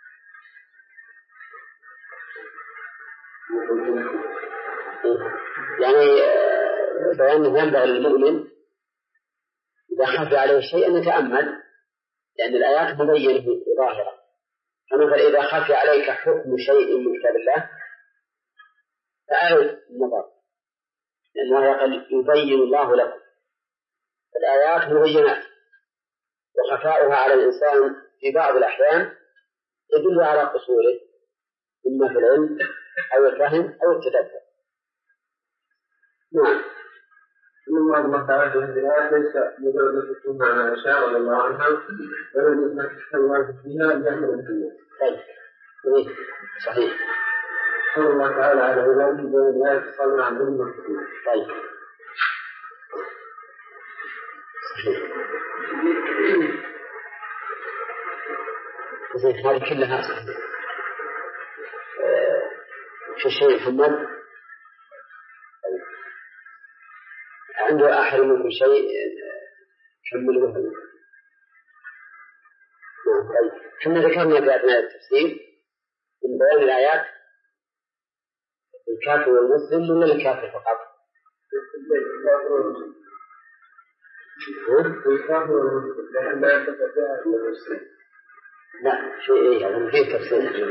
يعني بيان ينبغي للمؤمن إذا خفي عليه شيء أن يتأمل، لأن الآيات مبينة ظاهرة. فمثلا إذا خفي عليك حكم شيء من كتاب الله فأعرف النظر، لأنه يبين الله لكم. الآيات مبينات، وخفاؤها على الإنسان في بعض الأحيان يدل على قصوره إما في العلم أو الفهم أو التدبر. نعم. إن الله تعالى في هذه الآيات ليس مجرد تكون مع عائشة رضي الله عنها، بل يتحدث الله فيها بأمر الدنيا. طيب صحيح. قال الله تعالى على عباده بين لا يتصل عن ظلم الحكومة. طيب صحيح. هذه كلها صحيح. شو الشيء محمد عنده آخر منكم شيء كملوا به. طيب كما ذكرنا في أثناء التفسير من بيان الآيات الكافر والمسلم ولا الكافر فقط؟ الكافر والمسلم لأن لا يتفقها إلا المسلم. لا شيء هذا فيه تفسير.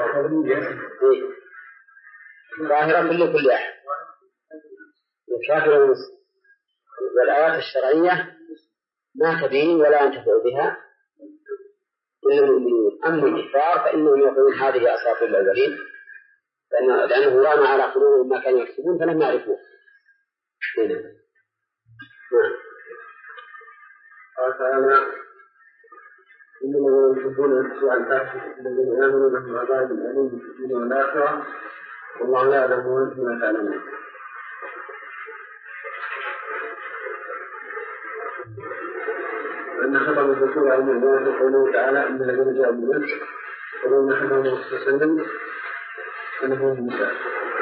ظاهرة كل أحد الكافر والمسلم، والآيات الشرعية ما تبين ولا ينتفع بها إلا المؤمنون. أما الكفار فإنهم يقولون هذه أساطير الأولين لأنه ران على قلوبهم ما كانوا يكسبون فلم يعرفوه. قال تعالى إن الذين يحبون السوء الفاحشة الذين آمنوا لهم عذاب أليم في الدنيا والآخرة والله يعلم وأنتم لا تعلمون. وأن خطب الرسول عليه الصلاة قوله تعالى إن الذين جاءوا بالإفك ولم يحبهم الرسول صلى الله عليه وسلم أنهم النساء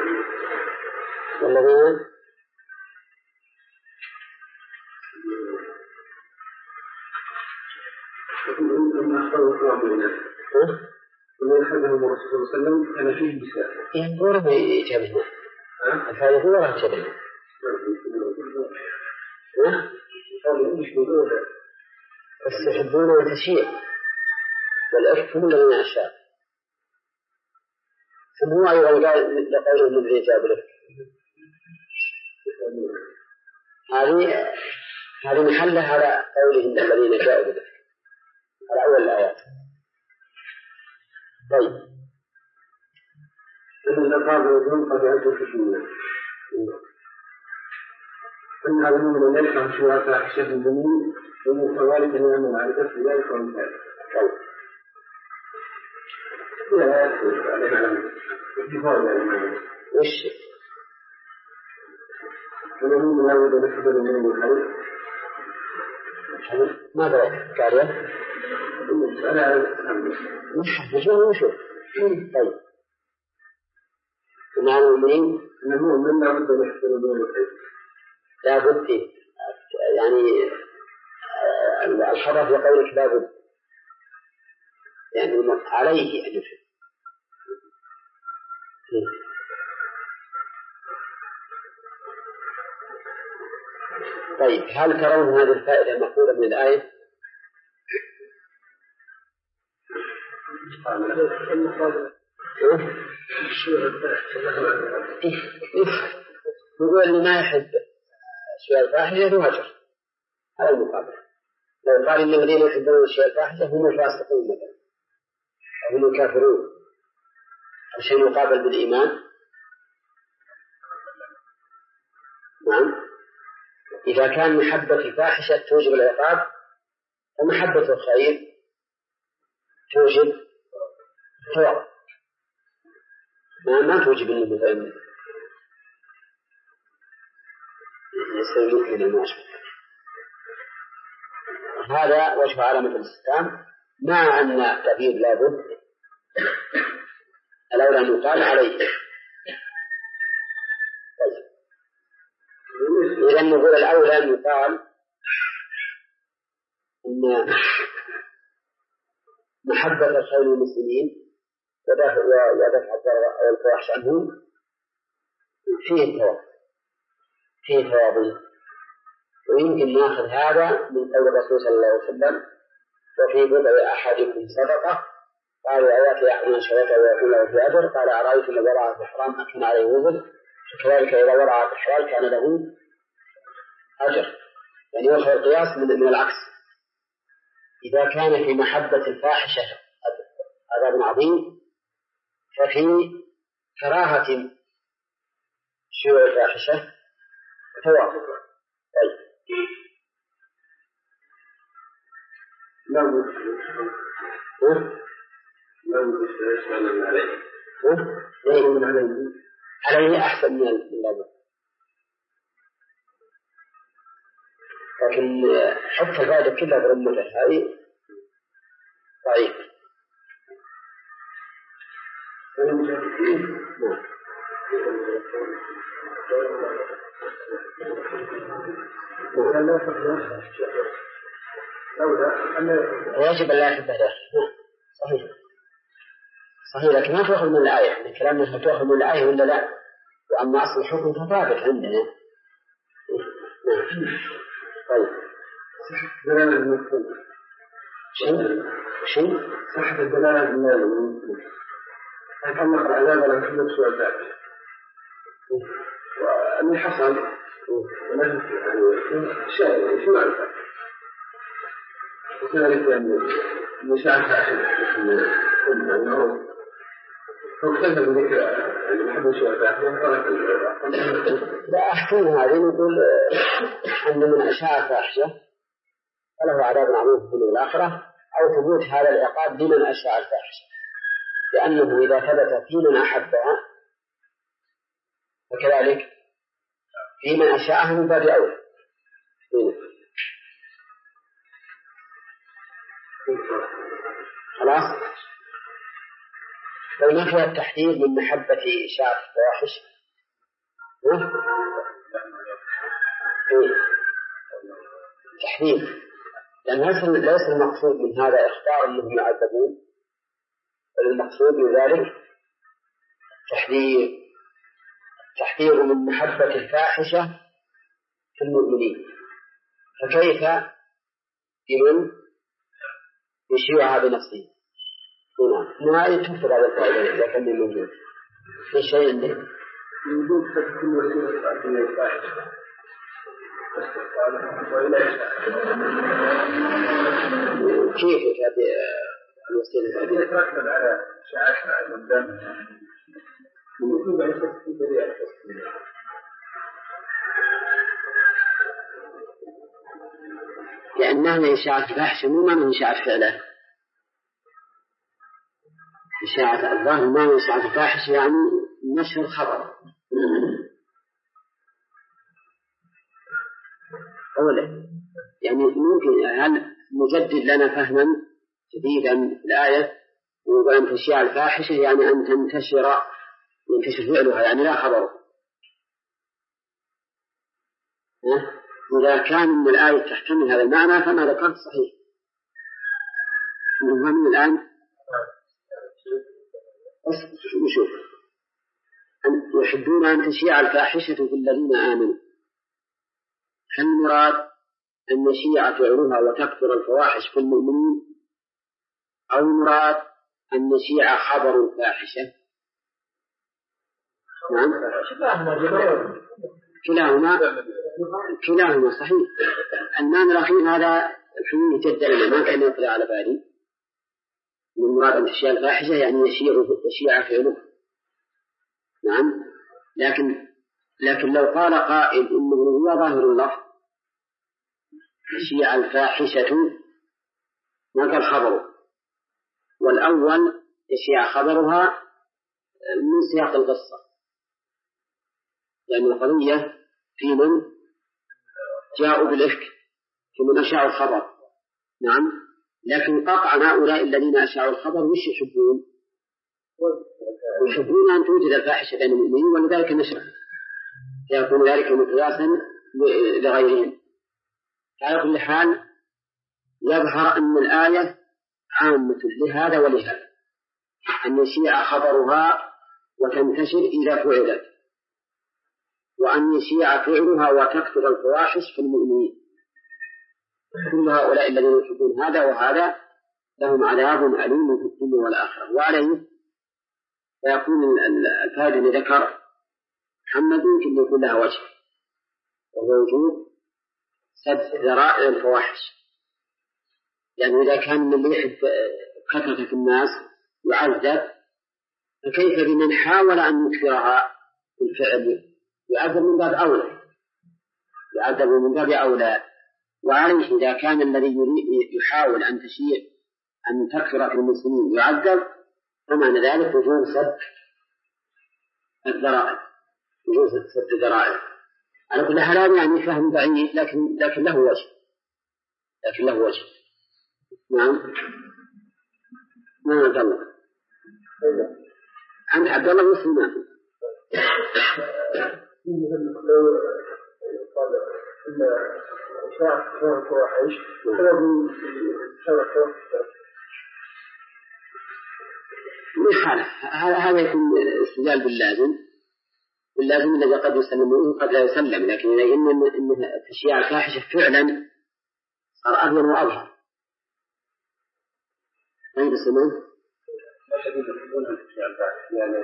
والذين ومن يحبهم الرسول صلى الله عليه وسلم كان فيه نساء. ينظر بإجابة الحادث ولا تشبه بس يحبون التشيع والإفك هم الذين أشاء. ثم هو أيضا قال لقوله من الذي جاء بالإفك هذه محلة على قولهم الذين جاءوا بالإفك على أول الآيات. طيب إن الألفاظ والذين قد يعجوا في الدنيا أن هذا من يلقى شواء فاحشة الجميل ومن كذلك نعم معرفة في ذلك ومثال. طيب وش ومن لا يوجد نحب من الحديث ماذا قال أنا نشوف. طيب معنى المؤمنين أنه من لا بد نحب من الحديث لا بد يعني الحرف لقولك لا بد يعني عليه أن يحب. طيب هل ترون هذه الفائدة مأخوذة من الآية؟ يقول اللي ما يحب الشيء الفاحشة له أجر على المقابل. لو قال إن الذين يحبون الشيء الفاحشة هم الفاسقون مثلا أو هم الكافرون الشيء مقابل بالإيمان. نعم إذا كان محبة فاحشة توجب العقاب ومحبة الخير توجب الثواب ما توجب النبي يستوي من المعشر. هذا وجه علامة الاستفهام مع أن التعبير لابد الأولى أن يقال عليه. طيب إذا نقول الأولى أن يقال أن محبة الخير للمسلمين ودفع الفواحش عنهم فيه ثواب ويمكن ناخذ هذا من قول الرسول صلى الله عليه وسلم وفي بضع أحدكم صدقة قالوا آيات يحمل شريكه ويكون له في أجر قال أرأيت لو وضع في الحرام أكن عليه وزر فكذلك إذا وضع في الحلال كان له أجر. يعني يؤخذ القياس من العكس. إذا كان في محبة الفاحشة عذاب عظيم ففي كراهة شيوع الفاحشة ثواب. طيب لا عليه أحسن من اللازم. لكن حتى الفائدة كلها برمته هذه ضعيف. ويجب أن لا يحب هذا. صحيح لكن ما تأخذ من الآية من كلامنا تأخذ من الآية ولا لا. وأما أصل الحكم فثابت عندنا. طيب شيء صحة الدلالة المال أتعلق العذاب على محمد سوى الذات وأني حصل ونجد شيء شو معرفة وكذلك يعني مشاعر فاحشة أنه فاختلف بذكر لا أحكم هذه نقول أن من أشاء الفاحشة فله عذاب عظيم في الدنيا والآخرة، أو ثبوت هذا العقاب لمن أشاء الفاحشة، لأنه إذا ثبت في من أحبها وكذلك في من أشاءها من باب أولى. خلاص، لو نفي التحذير من محبة إشاعة الفواحش تحذير، لأن ليس المقصود من هذا إخبار أنهم يعذبون، بل المقصود من ذلك تحذير من محبة الفاحشة في المؤمنين. فكيف بمن يشيعها بنفسه؟ هنا آية تفسر هذا الفائدة إذا كان موجود في شيء عنده يوجد كل وسيلة تعطيه الفاحشة كيف هذه الوسيلة؟ هذه تركز على شعائر الدم ويكون بعد في بداية التصوير. لأنها إشاعة فاحشة مو معنى إشاعة فعله. إشاعة الظاهر ما إشاعة فاحشة يعني نشر الخبر أولا، يعني ممكن هل مجدد لنا فهما جديدا الآية وأن تشيع الفاحشة يعني أن ينتشر فعلها يعني لا خبره. إذا كان من الآية تحتمل هذا المعنى فما ذكرت صحيح. من الآن نشوف أن يحبون أن تشيع الفاحشة في الذين آمنوا، هل المراد أن نشيع فعلها وتكثر الفواحش في المؤمنين، أو المراد أن نشيع خبر الفاحشة؟ نعم، كلاهما صحيح. المعنى الأخير هذا الحين جدا ما كان يطلع على بالي. من مراد أن تشيع الفاحشة يعني يشيع فعله. نعم، لكن لو قال قائل إنه هو ظاهر اللفظ تشيع الفاحشة ما قال خبره، والأول يشيع خبرها من سياق القصة، لأن يعني القضية في من جاءوا بالإفك في من أشاعوا الخبر. نعم، لكن قطعا هؤلاء الذين أشاعوا الخبر وش يحبون أن توجد الفاحشة بين المؤمنين، ولذلك نشر يكون ذلك مقياسا لغيرهم. على كل حال يظهر أن الآية عامة لهذا ولهذا، أن يشيع خبرها وتنتشر إذا فعلت، وأن يشيع فعلها وتكثر الفواحش في المؤمنين. كل هؤلاء الذين يحبون هذا وهذا لهم عذاب أليم في الدنيا والآخرة. وعليه فيكون الفائدة اللي ذكر محمد يمكن يكون لها وجه، وهو وجود سد ذرائع الفواحش. يعني إذا كان اللي يحب كثرة في الناس يعذب، فكيف بمن حاول أن يكثرها بالفعل؟ يعذب من باب أولى. وعليه إذا كان الذي يحاول أن تكثر في المسلمين يعذب، فمعنى ذلك وجود سد الذرائع. على كل حال يعني فهم بعيد، لكن له وجه. نعم، عبد الله عند عبد الله مسلم هذا يكون استدلال باللازم الذي قد يسلم وقد لا يسلم. لكن إذا إن تشييع الفاحشة فعلا صار أبين وأظهر. طيب السلام ما شديد يحبون أن تشيع الفاحشة يعني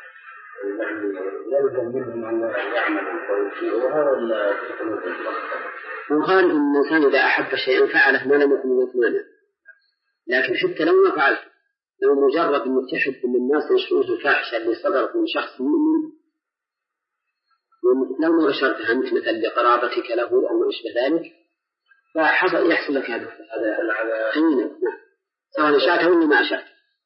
يلزم منهم أن يعمل وهذا وخارج من الإنسان إذا أحب شيئا فعله ما لم يكن مطمئنا، لكن حتى لو ما فعلت لو مجرد أن تحب من الناس يشعرون الفاحشة اللي صدرت من شخص مؤمن، لو ما بشرتها أنت مثل لقرابتك له أو ما أشبه ذلك، فحصل يحصل لك هذا العذاب، سواء شاءت ولا ما شاءت.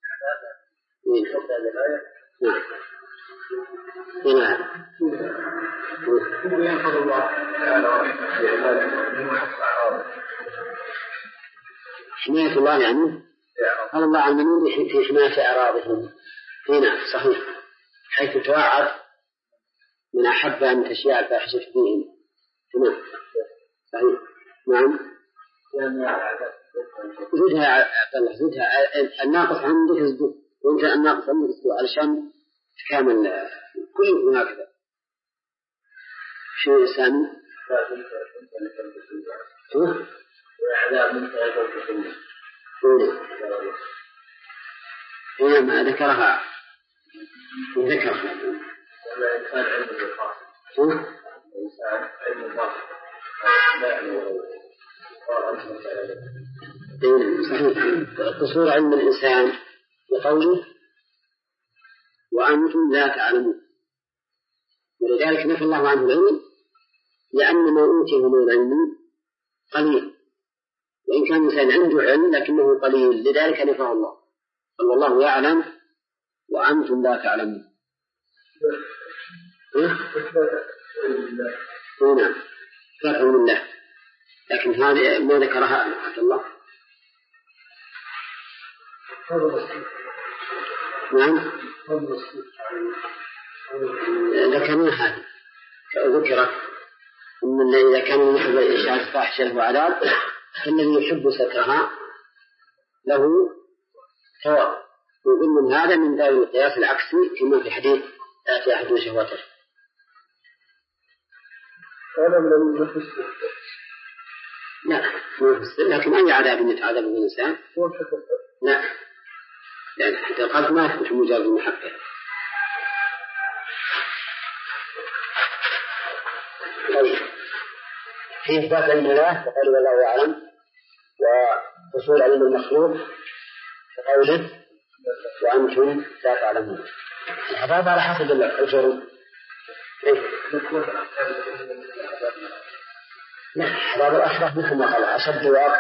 حماية الله يعني قال الله عن المؤمنون في حماية أعراضهم. هنا صحيح، حيث توعد من أحب أن تشيع الفاحشة فيهم. تمام صحيح. نعم زدها يا عبد الله، زدها الناقص عندك زد، وانت الناقص عندك زد علشان تكامل كل هكذا. شو الثاني؟ هنا ما ذكرها الإنسان عنده الخاص الإنسان عنده الخاص صحيح. قصور علم الإنسان بقوله وأنتم لا تعلمون، ولذلك نفى الله عنه العلم، لأن ما أوتيه من العلم قليل، وإن كان الإنسان عنده علم لكنه قليل، لذلك نفاه الله. قال والله يعلم وأنتم لا تعلمون. هنا فرع من الله، لكن هذه ما ذكرها عبد الله. نعم ذكرناها، ذكرت أن إذا كان يحب إشاعة الفاحشة له عذاب، فالذي يحب سترها له ثواب. ويقول من هذا من باب القياس العكسي كما في حديث آتي أحد شهوته. هذا من النفس. لا لكن أي عذاب يتعذب الإنسان؟ لا، لأن حتى القلب ما يثبت مجرد المحبة. طيب في إثبات علم الله وقال والله يعلم، وحصول علم المخلوق وقوله وأنتم لا تعلمون. الحفاظ على حسب الجرم. لا، حفاظ الأحرف مثل ما قال أشد وأقل.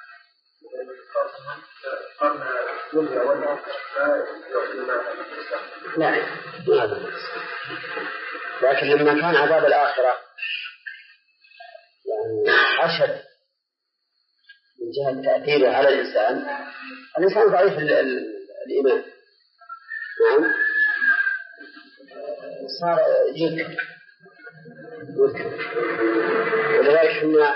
لا لكن لما كان عذاب الآخرة يعني أشد من جهة تأثيره على الإنسان ضعيف الإيمان، نعم صار يذكر. ولذلك حنا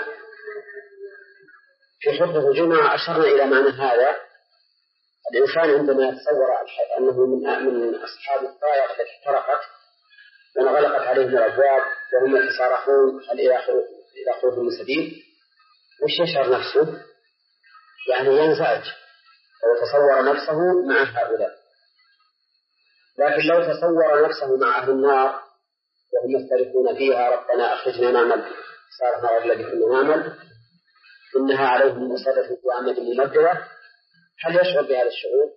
في خطبة الجمعة أشرنا إلى معنى هذا. الإنسان عندما يتصور أنه من أصحاب الطائرة التي احترقت وانغلقت عليهم الأبواب وهم يتصارخون هل إلى خروج من سبيل، وش يشعر نفسه؟ يعني ينزعج ويتصور نفسه مع هؤلاء. لكن لو تصور نفسه مع أهل النار وهم يختلفون فيها ربنا أخرجنا نعمل صارنا الذي كنا نعمل إنها عليهم مصدة وعمد ممددة، هل يشعر بهذا الشعور؟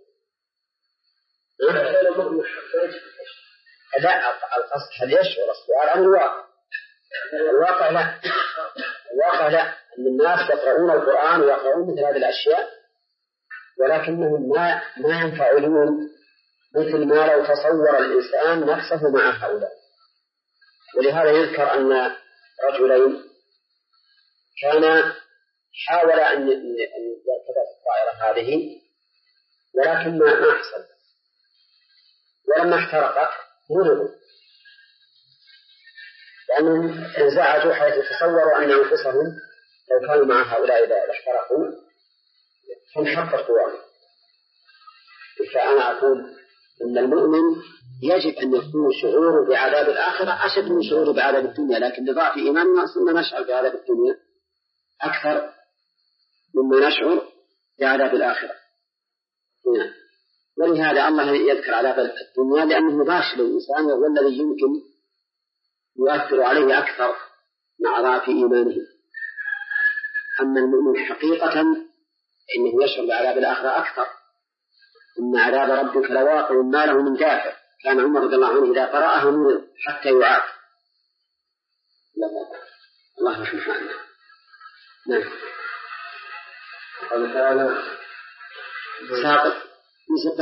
لا، القصد هل يشعر؟ السؤال عن الواقع لا. الواقع لا، أن الناس يقرؤون القرآن ويقرؤون مثل هذه الأشياء ولكنهم ما ينفعلون مثل ما لو تصور الإنسان نفسه مع هؤلاء. ولهذا يذكر أن رجلين كان حاول أن يركب الطائرة هذه ولكن ما حصل، ولما احترقت هربوا لأنهم انزعجوا حيث تصوروا أن أنفسهم لو كانوا مع هؤلاء إذا احترقوا فانحط قوامهم. فأنا أقول إن المؤمن يجب أن يكون شعوره بعذاب الآخرة أشد من شعوره بعذاب الدنيا، لكن لضعف إيماننا أصلا نشعر بعذاب الدنيا أكثر مما نشعر بعذاب الآخرة. ولهذا الله يذكر عذاب الدنيا لأنه مباشر للإنسان وهو الذي يمكن يؤثر عليه أكثر مع ضعف إيمانه. أما المؤمن حقيقة إنه يشعر بعذاب الآخرة أكثر إن عذاب ربك لواقع ما له من دافع. كان عمر رضي الله عنه إذا قرأها مرض حتى يعاق. الله سبحانه. نعم. قال تعالى ساقط يسقط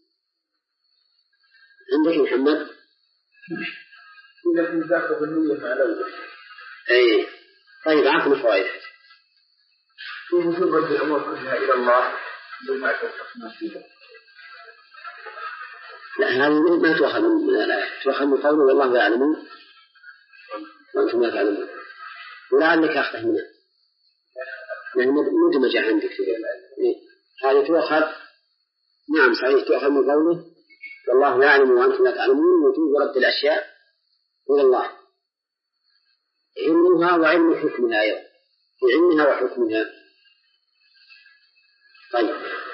عندك محمد إذا كنت ذاك بالنية مع الأول. أي طيب عطنا فوائد. في مصيبة الأمور كلها إلى الله بما تفقنا فيها. لا هذه ما تؤخذ من الآية، تؤخذ من قوله والله يعلم وأنتم لا تعلمون، ولعلك أخذ منها يعني مدمجة عندك هذه تؤخذ. نعم صحيح تؤخذ من قوله والله يعلم وأنتم لا تعلمون، وجوب رد الأشياء إلى الله، علمها وعلم حكمها أيضا، في علمها وحكمها. طيب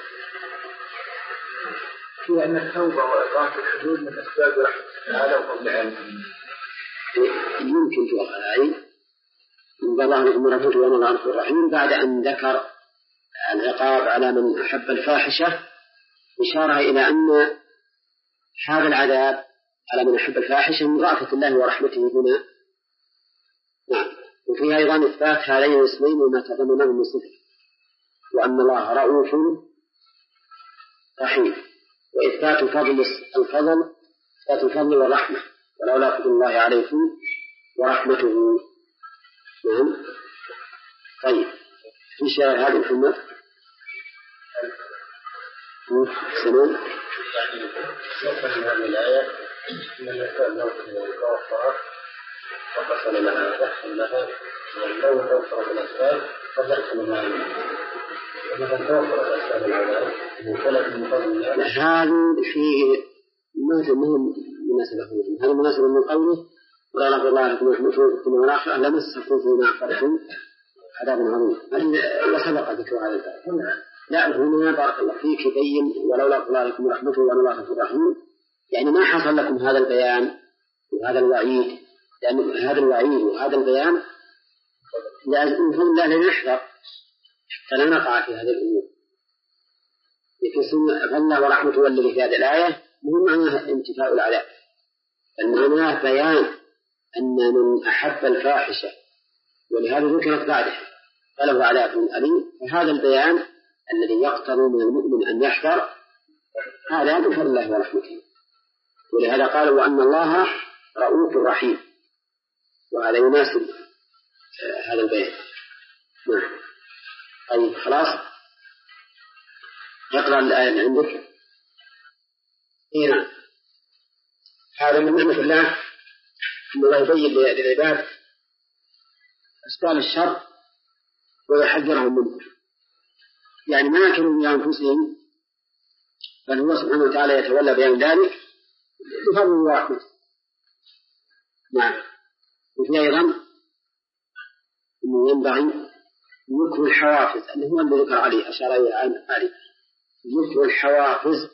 في أن التوبة وإقامة الحدود من أسباب رحمة تعالى وفضل علمه. يمكن تؤخذ أي إن الله لكم رفضه وأن الله غفور رحيم، بعد أن ذكر العقاب على من أحب الفاحشة إشارة إلى أن هذا العذاب على من أحب الفاحشة من رأفة الله ورحمته هنا. نعم. وفيها أيضا إثبات هذين الاسمين وما تضمنه من صفة، وأن الله رؤوف رحيم، وإثبات الفضل والرحمة، ولولا فضل الله عليكم ورحمته. نعم. طيب في شيء هذا محمد سنون يفهم هذه الآية أن الإنسان لو توفر وحصل لها دخل لها ولو توفرت الأسباب قد يحصل معها ومثلا توفرت أسباب العذاب وكلت من فضل الله. هذه في مهم مناسبة، هذه مناسبة من قوله ولا رب الله لكم رحمته ثم الآخرة لمسكم فيما أخذتم عذاب عظيم. وسبق ذكر هذا الآية. لا هنا بارك الله فيك يبين ولولا فضل لكم رحمته وأن الله غفور رحيم، يعني ما حصل لكم هذا البيان وهذا الوعيد، لأن هذا الوعيد وهذا البيان لازم لا نحذر فلا نقع في هذه الأمور. لكن الله ورحمته والذي في هذه الآية مهم معناها انتفاء العذاب، المعنى بيان أن من أحب الفاحشة ولهذا ذكرت بعده فله عذاب أليم، فهذا البيان الذي يقتضي من المؤمن أن يحذر هذا بفضل الله ورحمته، ولهذا قالوا وأن الله رؤوف رحيم، وهذا يناسب هذا البيان. طيب خلاص يقرأ الآية عندك. هنا هذا من نعمة الله أن الله يبين للعباد أسباب الشر ويحذرهم منه، يعني ما كانوا من أنفسهم بل هو سبحانه وتعالى يتولى بيان ذلك بفضل ورحمته. نعم. وفي أيضا أنه ينبغي ذكر الحوافز اللي هو اللي ذكر عليه أشار إليه علي، ذكر الحوافز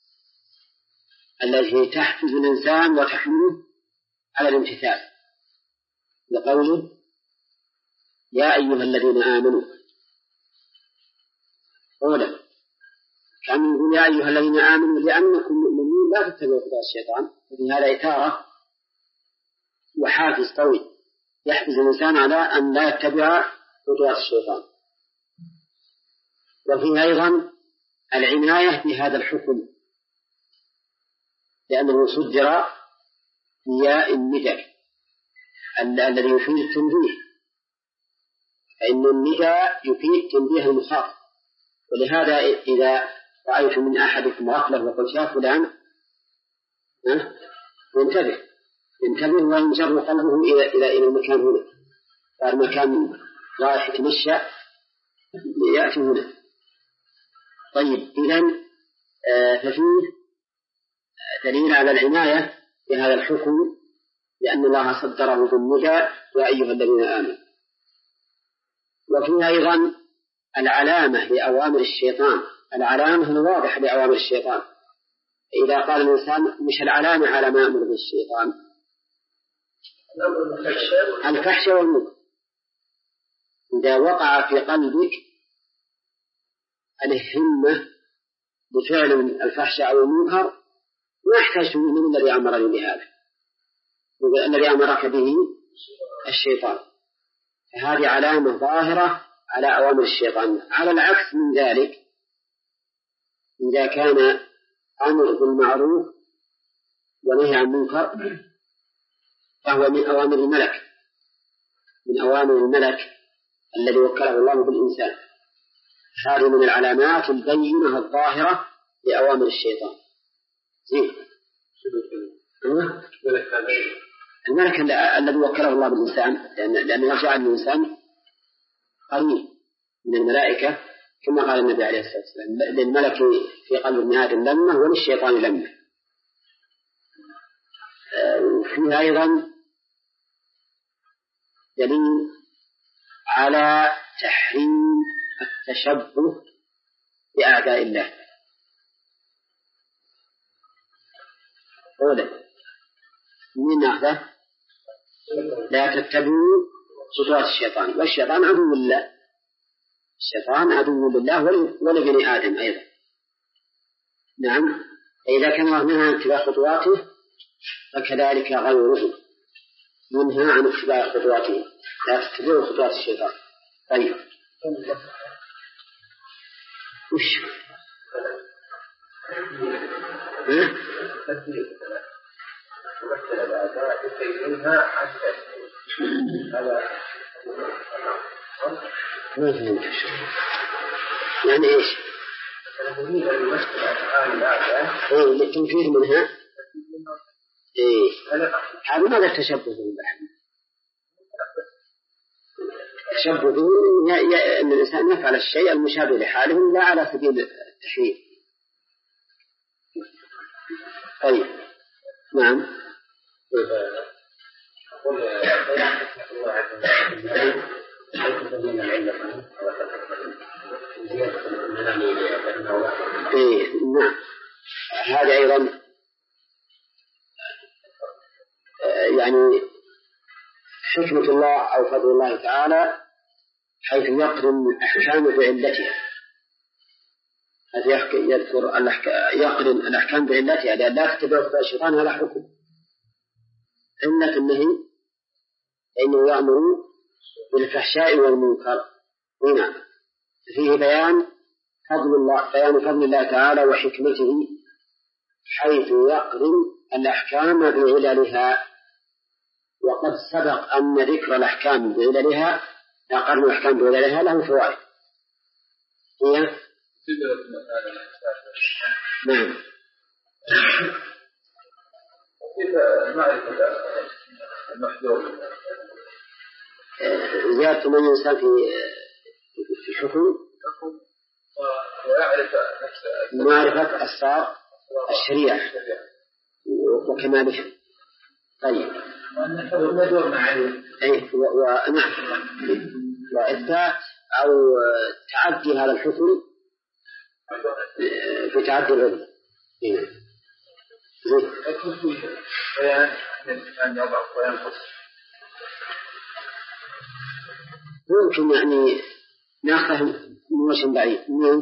التي تحفز الإنسان وتحمله على الامتثال، لقوله يا أيها الذين آمنوا أولا كان يقول يا أيها الذين آمنوا لأنكم مؤمنين لا تتبعوا خطوات الشيطان، وفي هذا إثارة وحافز قوي يحفز الإنسان على أن لا يتبع خطوات الشيطان. وفي أيضا العناية بهذا الحكم لأنه صدر ياء الندى الذي يفيد التنبيه، فإن الندى يفيد تنبيه المخاطب، ولهذا إذا رأيت من أحدكم غفلة وقل شاف فلان ينتبه وينجر قلبه إلى المكان هنا، فالمكان رايح يتمشى يأتي هنا. طيب إذن ففيه دليل على العناية بهذا الحكم لأن الله صدره بالندى يا أيها الذين آمنوا. وفيها أيضا العلامة لأوامر الشيطان، العلامة الواضحة لأوامر الشيطان. إذا قال الإنسان مش العلامة على ما أمر بالشيطان الفحش والمنكر، إذا وقع في قلبك الهمة بفعل الفحشاء أو المنكر ما احتاج من الذي أمرني بهذا، الذي أمرك به الشيطان، فهذه علامة ظاهرة على أوامر الشيطان. على العكس من ذلك، إذا كان أمر بالمعروف ونهي عن المنكر فهو من أوامر الملك، من أوامر الملك الذي وكله الله بالإنسان. هذه من العلامات البينة الظاهرة لأوامر الشيطان. الملك الذي وكله الله بالإنسان، لأنه جعل الإنسان قريب من الملائكة، كما قال النبي عليه الصلاة والسلام: للملك في قلب ابن آدم لمة وللشيطان لمة. وفيها أيضا دليل على تحريم التشبه بأعداء الله. أولا من ناخذه: لا تتبعوا خطوات الشيطان، والشيطان عدو لله، الشيطان عدو لله ولبني آدم أيضا. نعم، إذا كان الله منها عن اتباع خطواته فكذلك غيره منها عن اتباع خطواته، لا تتبعوا خطوات الشيطان. طيب، وش يعني إيش؟ للتنفيذ منها. هذا ماذا التشبه بالله؟ التشبه أن الإنسان يفعل الشيء المشابه لحاله لا على سبيل التحريف. طيب، نعم. نعم، هذا أيضا يعني حكمة الله أو فضل الله تعالى حيث يقرن الأحكام بعلتها، يذكر يقرن الأحكام بعلتها، لأن لا تتبع خطوات الشيطان هذا حكم علة النهي، فإنه يأمر بالفحشاء والمنكر. نعم، فيه بيان فضل الله تعالى وحكمته حيث يقرن الأحكام بعللها. وقد سبق أن ذكر الأحكام بعللها، قرن الأحكام بعللها له فوائد. هي نعم، زيادة من الإنسان في الحكم ويعرف معرفة أسرار الشريعة وكمالها. طيب، وإثبات أو تعدي هذا الحكم في تعدي العلم. ممكن يعني ناخذه من وجه بعيد.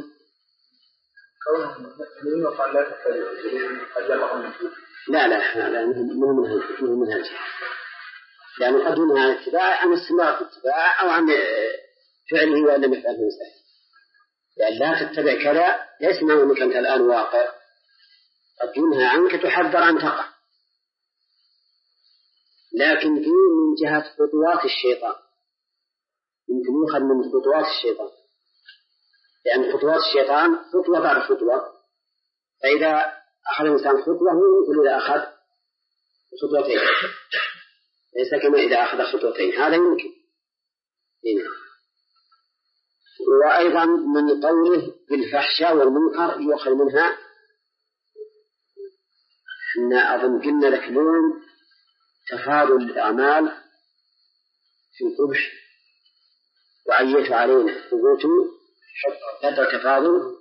لا مو منهج، يعني قد ينهى عن الاتباع، عن استمرار الاتباع أو عن فعله وإن لم يفعله إنسان. يعني لا تتبع كذا ليس معنى أنك أنت الآن واقع، قد ينهى عنك تحذر أن تقع، لكن في من جهة خطوات الشيطان، يمكن يؤخذ من خطوات الشيطان، لأن خطوات الشيطان خطوة بعد خطوة، فإذا أخذ الإنسان خطوة يمكن إذا أخذ خطوتين، ليس كما إذا أخذ خطوتين، هذا يمكن. وأيضا من قوله بالفحشاء والمنكر يؤخذ منها أن أظن قلنا لك اليوم تفاضل الأعمال في القبح، وعيت علينا ثبوت حتى تفاضل.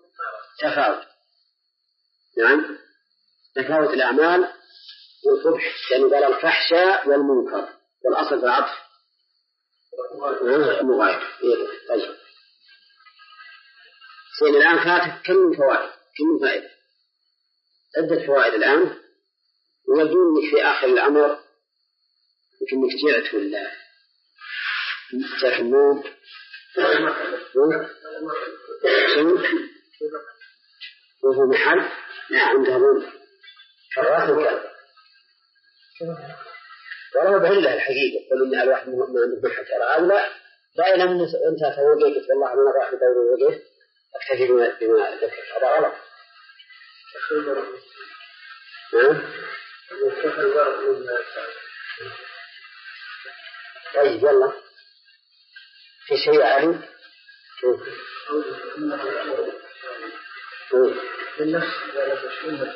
نعم، تفاوت الأعمال والقبح، لأنه قال الفحشاء والمنكر، والأصل في العطف مغاير. طيب، سيدنا الآن فاتك كم من فوائد كم فائدة عدة فوائد الآن، ويبدو في آخر الأمر يمكن جعت ولا جاك النوم وهو محل لا عندهم حراس وكذا ولا بعله الحقيقة يقولون إن الواحد ما عنده محل ترى لا دائما أنت توجهت والله أنا راح أدور وجهه أكتفي بما ذكر هذا غلط. طيب يلا في شيء علي بالنفس إذا لم يشمل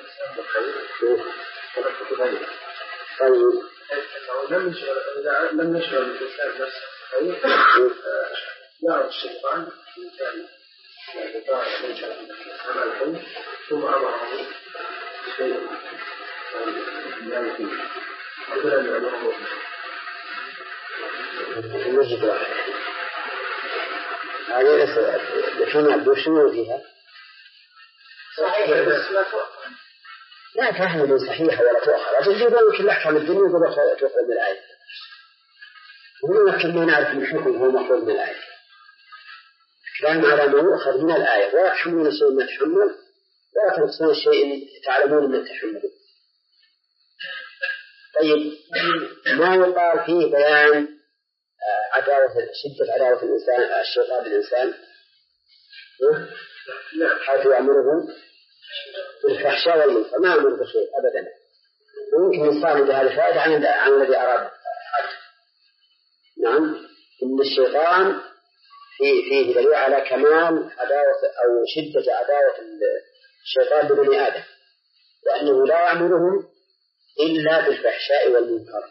طيب لم يشمل الإنسان نفسه خير يعرف الشيطان الإنسان ثم أضعه شيء هذه لكن عبدو شنو فيها صحيح بس لا تؤخر لا فهم من صحيحة ولا تؤخر لكن يقول كل أحكام الدنيا يقول تؤخر من الآية ولكن ما نعرف من حكم هو مأخوذ من الآية كلام على ما يؤخذ من الآية ولا تحملون شيء ما تحمل ولا تنقصون شيء تعلمون من تحمله. طيب ما يقال فيه بيان شدة عداوة الإنسان الشيطان بالإنسان حيث يأمرهم بالفحشاء والمنكر ما يأمر بشيء أبدا ويمكن يصال بهذا الفائدة عن الذي أراد. نعم إن الشيطان فيه دليل على كمال عداوة أو شدة عداوة الشيطان ببني آدم وأنه لا يأمرهم إلا بالفحشاء والمنكر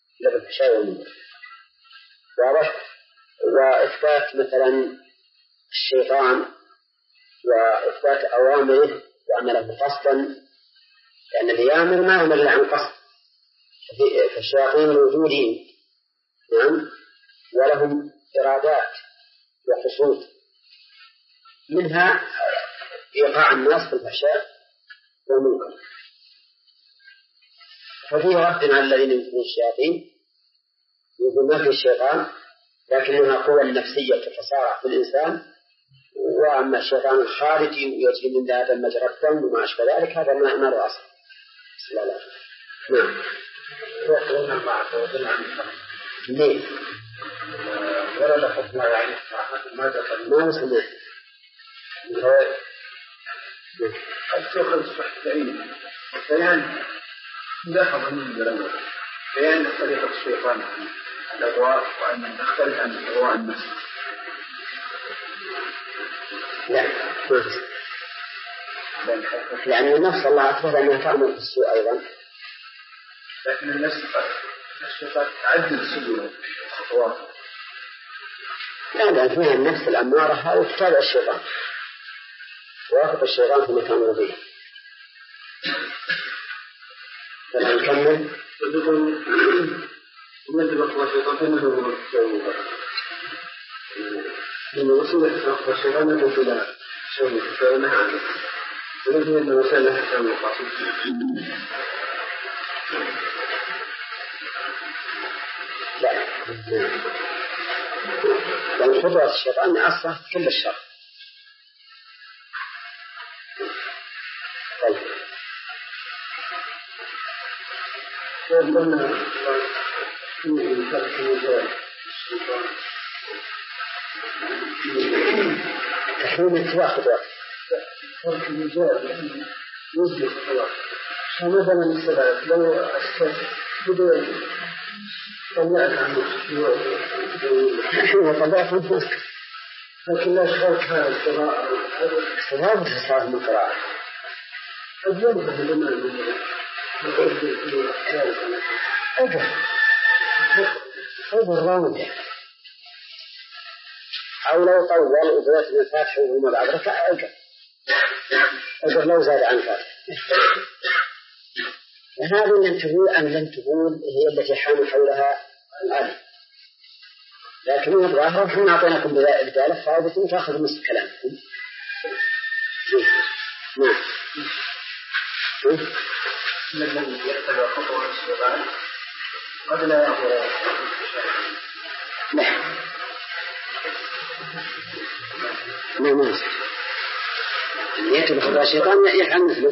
واضح. وإثبات مثلا الشيطان وإثبات أوامره وأن له قصدا لأن اللي يأمر ما يأمر إلا عن قصد فالشياطين موجودين نعم ولهم إرادات وقصود منها إيقاع الناس في الفحشاء والمنكر ففيه رد على الذين ينكرون الشياطين يقول ما في الشيطان لكنها قوة نفسية تتصارع في الإنسان وأما الشيطان الخارجي يجري من هذا مجرى الدم وما أشبه ذلك هذا ما له أصل. لا نعم يقولون المعرفة وزن عن الفهم ليه ولا لحظنا يعني ماذا ما نسمع قد تأخذ صحتين بيان لاحظ من الجلوة بيان طريقة الشيطان الأضواء وأن تختلف عن أضواء النفس. لا لأن النفس الله أكبر أنها تعمل بالسوء أيضا لكن النفس الشيطان تعدل سبله خطواته لا فيها النفس الأمارة هذا تتابع الشيطان ويأخذ الشيطان في مكان رضيه. فلا نكمل ومن أخوة الشيطان إنه إن وصول أخوة الشيطان إنه إلى شيء فإنها عنه ولكن إنه وسائل حسن القاسم لا لأن خطوة الشيطان أصلا كل الشر. قلنا في ترك مجال تحويل اتباع خطوات ترك مجال يوجد خطوات فمثلا السبب لو أسكت بدون طلعت عنه طلعت عنه لكن لا شرط هذا القراءة استغراب تصرف من القراءة قد ينبه لما أجل الراوندة أو لو طول وضوات من الفاتح وهم بعد ركع أجل لو زاد عن فاتح هذه لم تقول هي التي حامل حولها الآن لكن من الظاهر نحن أعطيناكم بذلك فائدة تأخذ نصف كلامكم. نعم الذي يتبع خطوات الشيطان قد لا يأمر. لا ما اللي يتبع خطوات الشيطان يفعل مثله.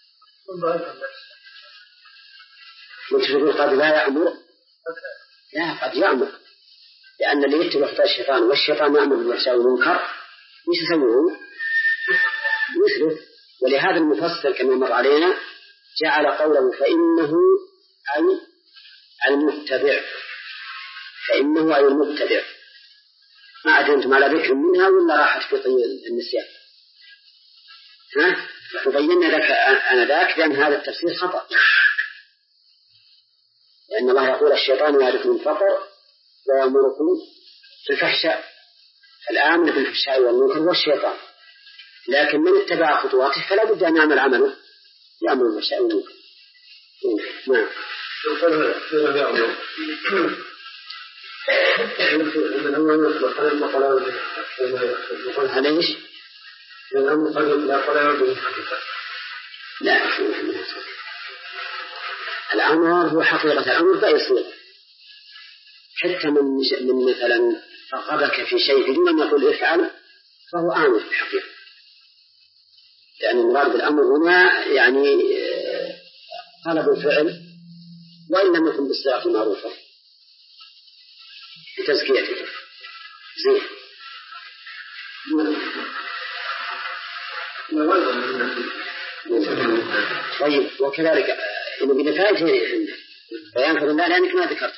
قد لا يأمر، لا قد يأمر، لأن اللي يتبع خطوات الشيطان والشيطان يأمر بالفحشاء والمنكر وش يسوون؟ مثله. ولهذا المفسر كما مر علينا جعل قوله فإنه أي المتبع، فإنه أي المتبع. ما أدرنتم على ذكر منها ولا راحت في طي النسيان؟ فبينا لك أنا ذاك بأن هذا التفسير خطأ، لأن الله يقول الشيطان يعرفكم الفقر ويأمركم بالفحشاء، الآمر بالفحشاء والمنكر هو الشيطان، لكن من اتبع خطواته فلا بد أن يعمل عمله يأمر بالفحشاء والمنكر. نعم. هذا ايش؟ لا، الأمر هو حقيقة الأمر فيصير، حتى من مثلا رغبك في شيء بدون أن يقول افعل فهو آمر بحقيقة، لأن المراد بالأمر هنا يعني طلب الفعل وإن لم يكن بالصيغة المعروفة بتزكيته. زين. طيب وكذلك إنه بنفايته بيان فضل الله لأنك ما ذكرت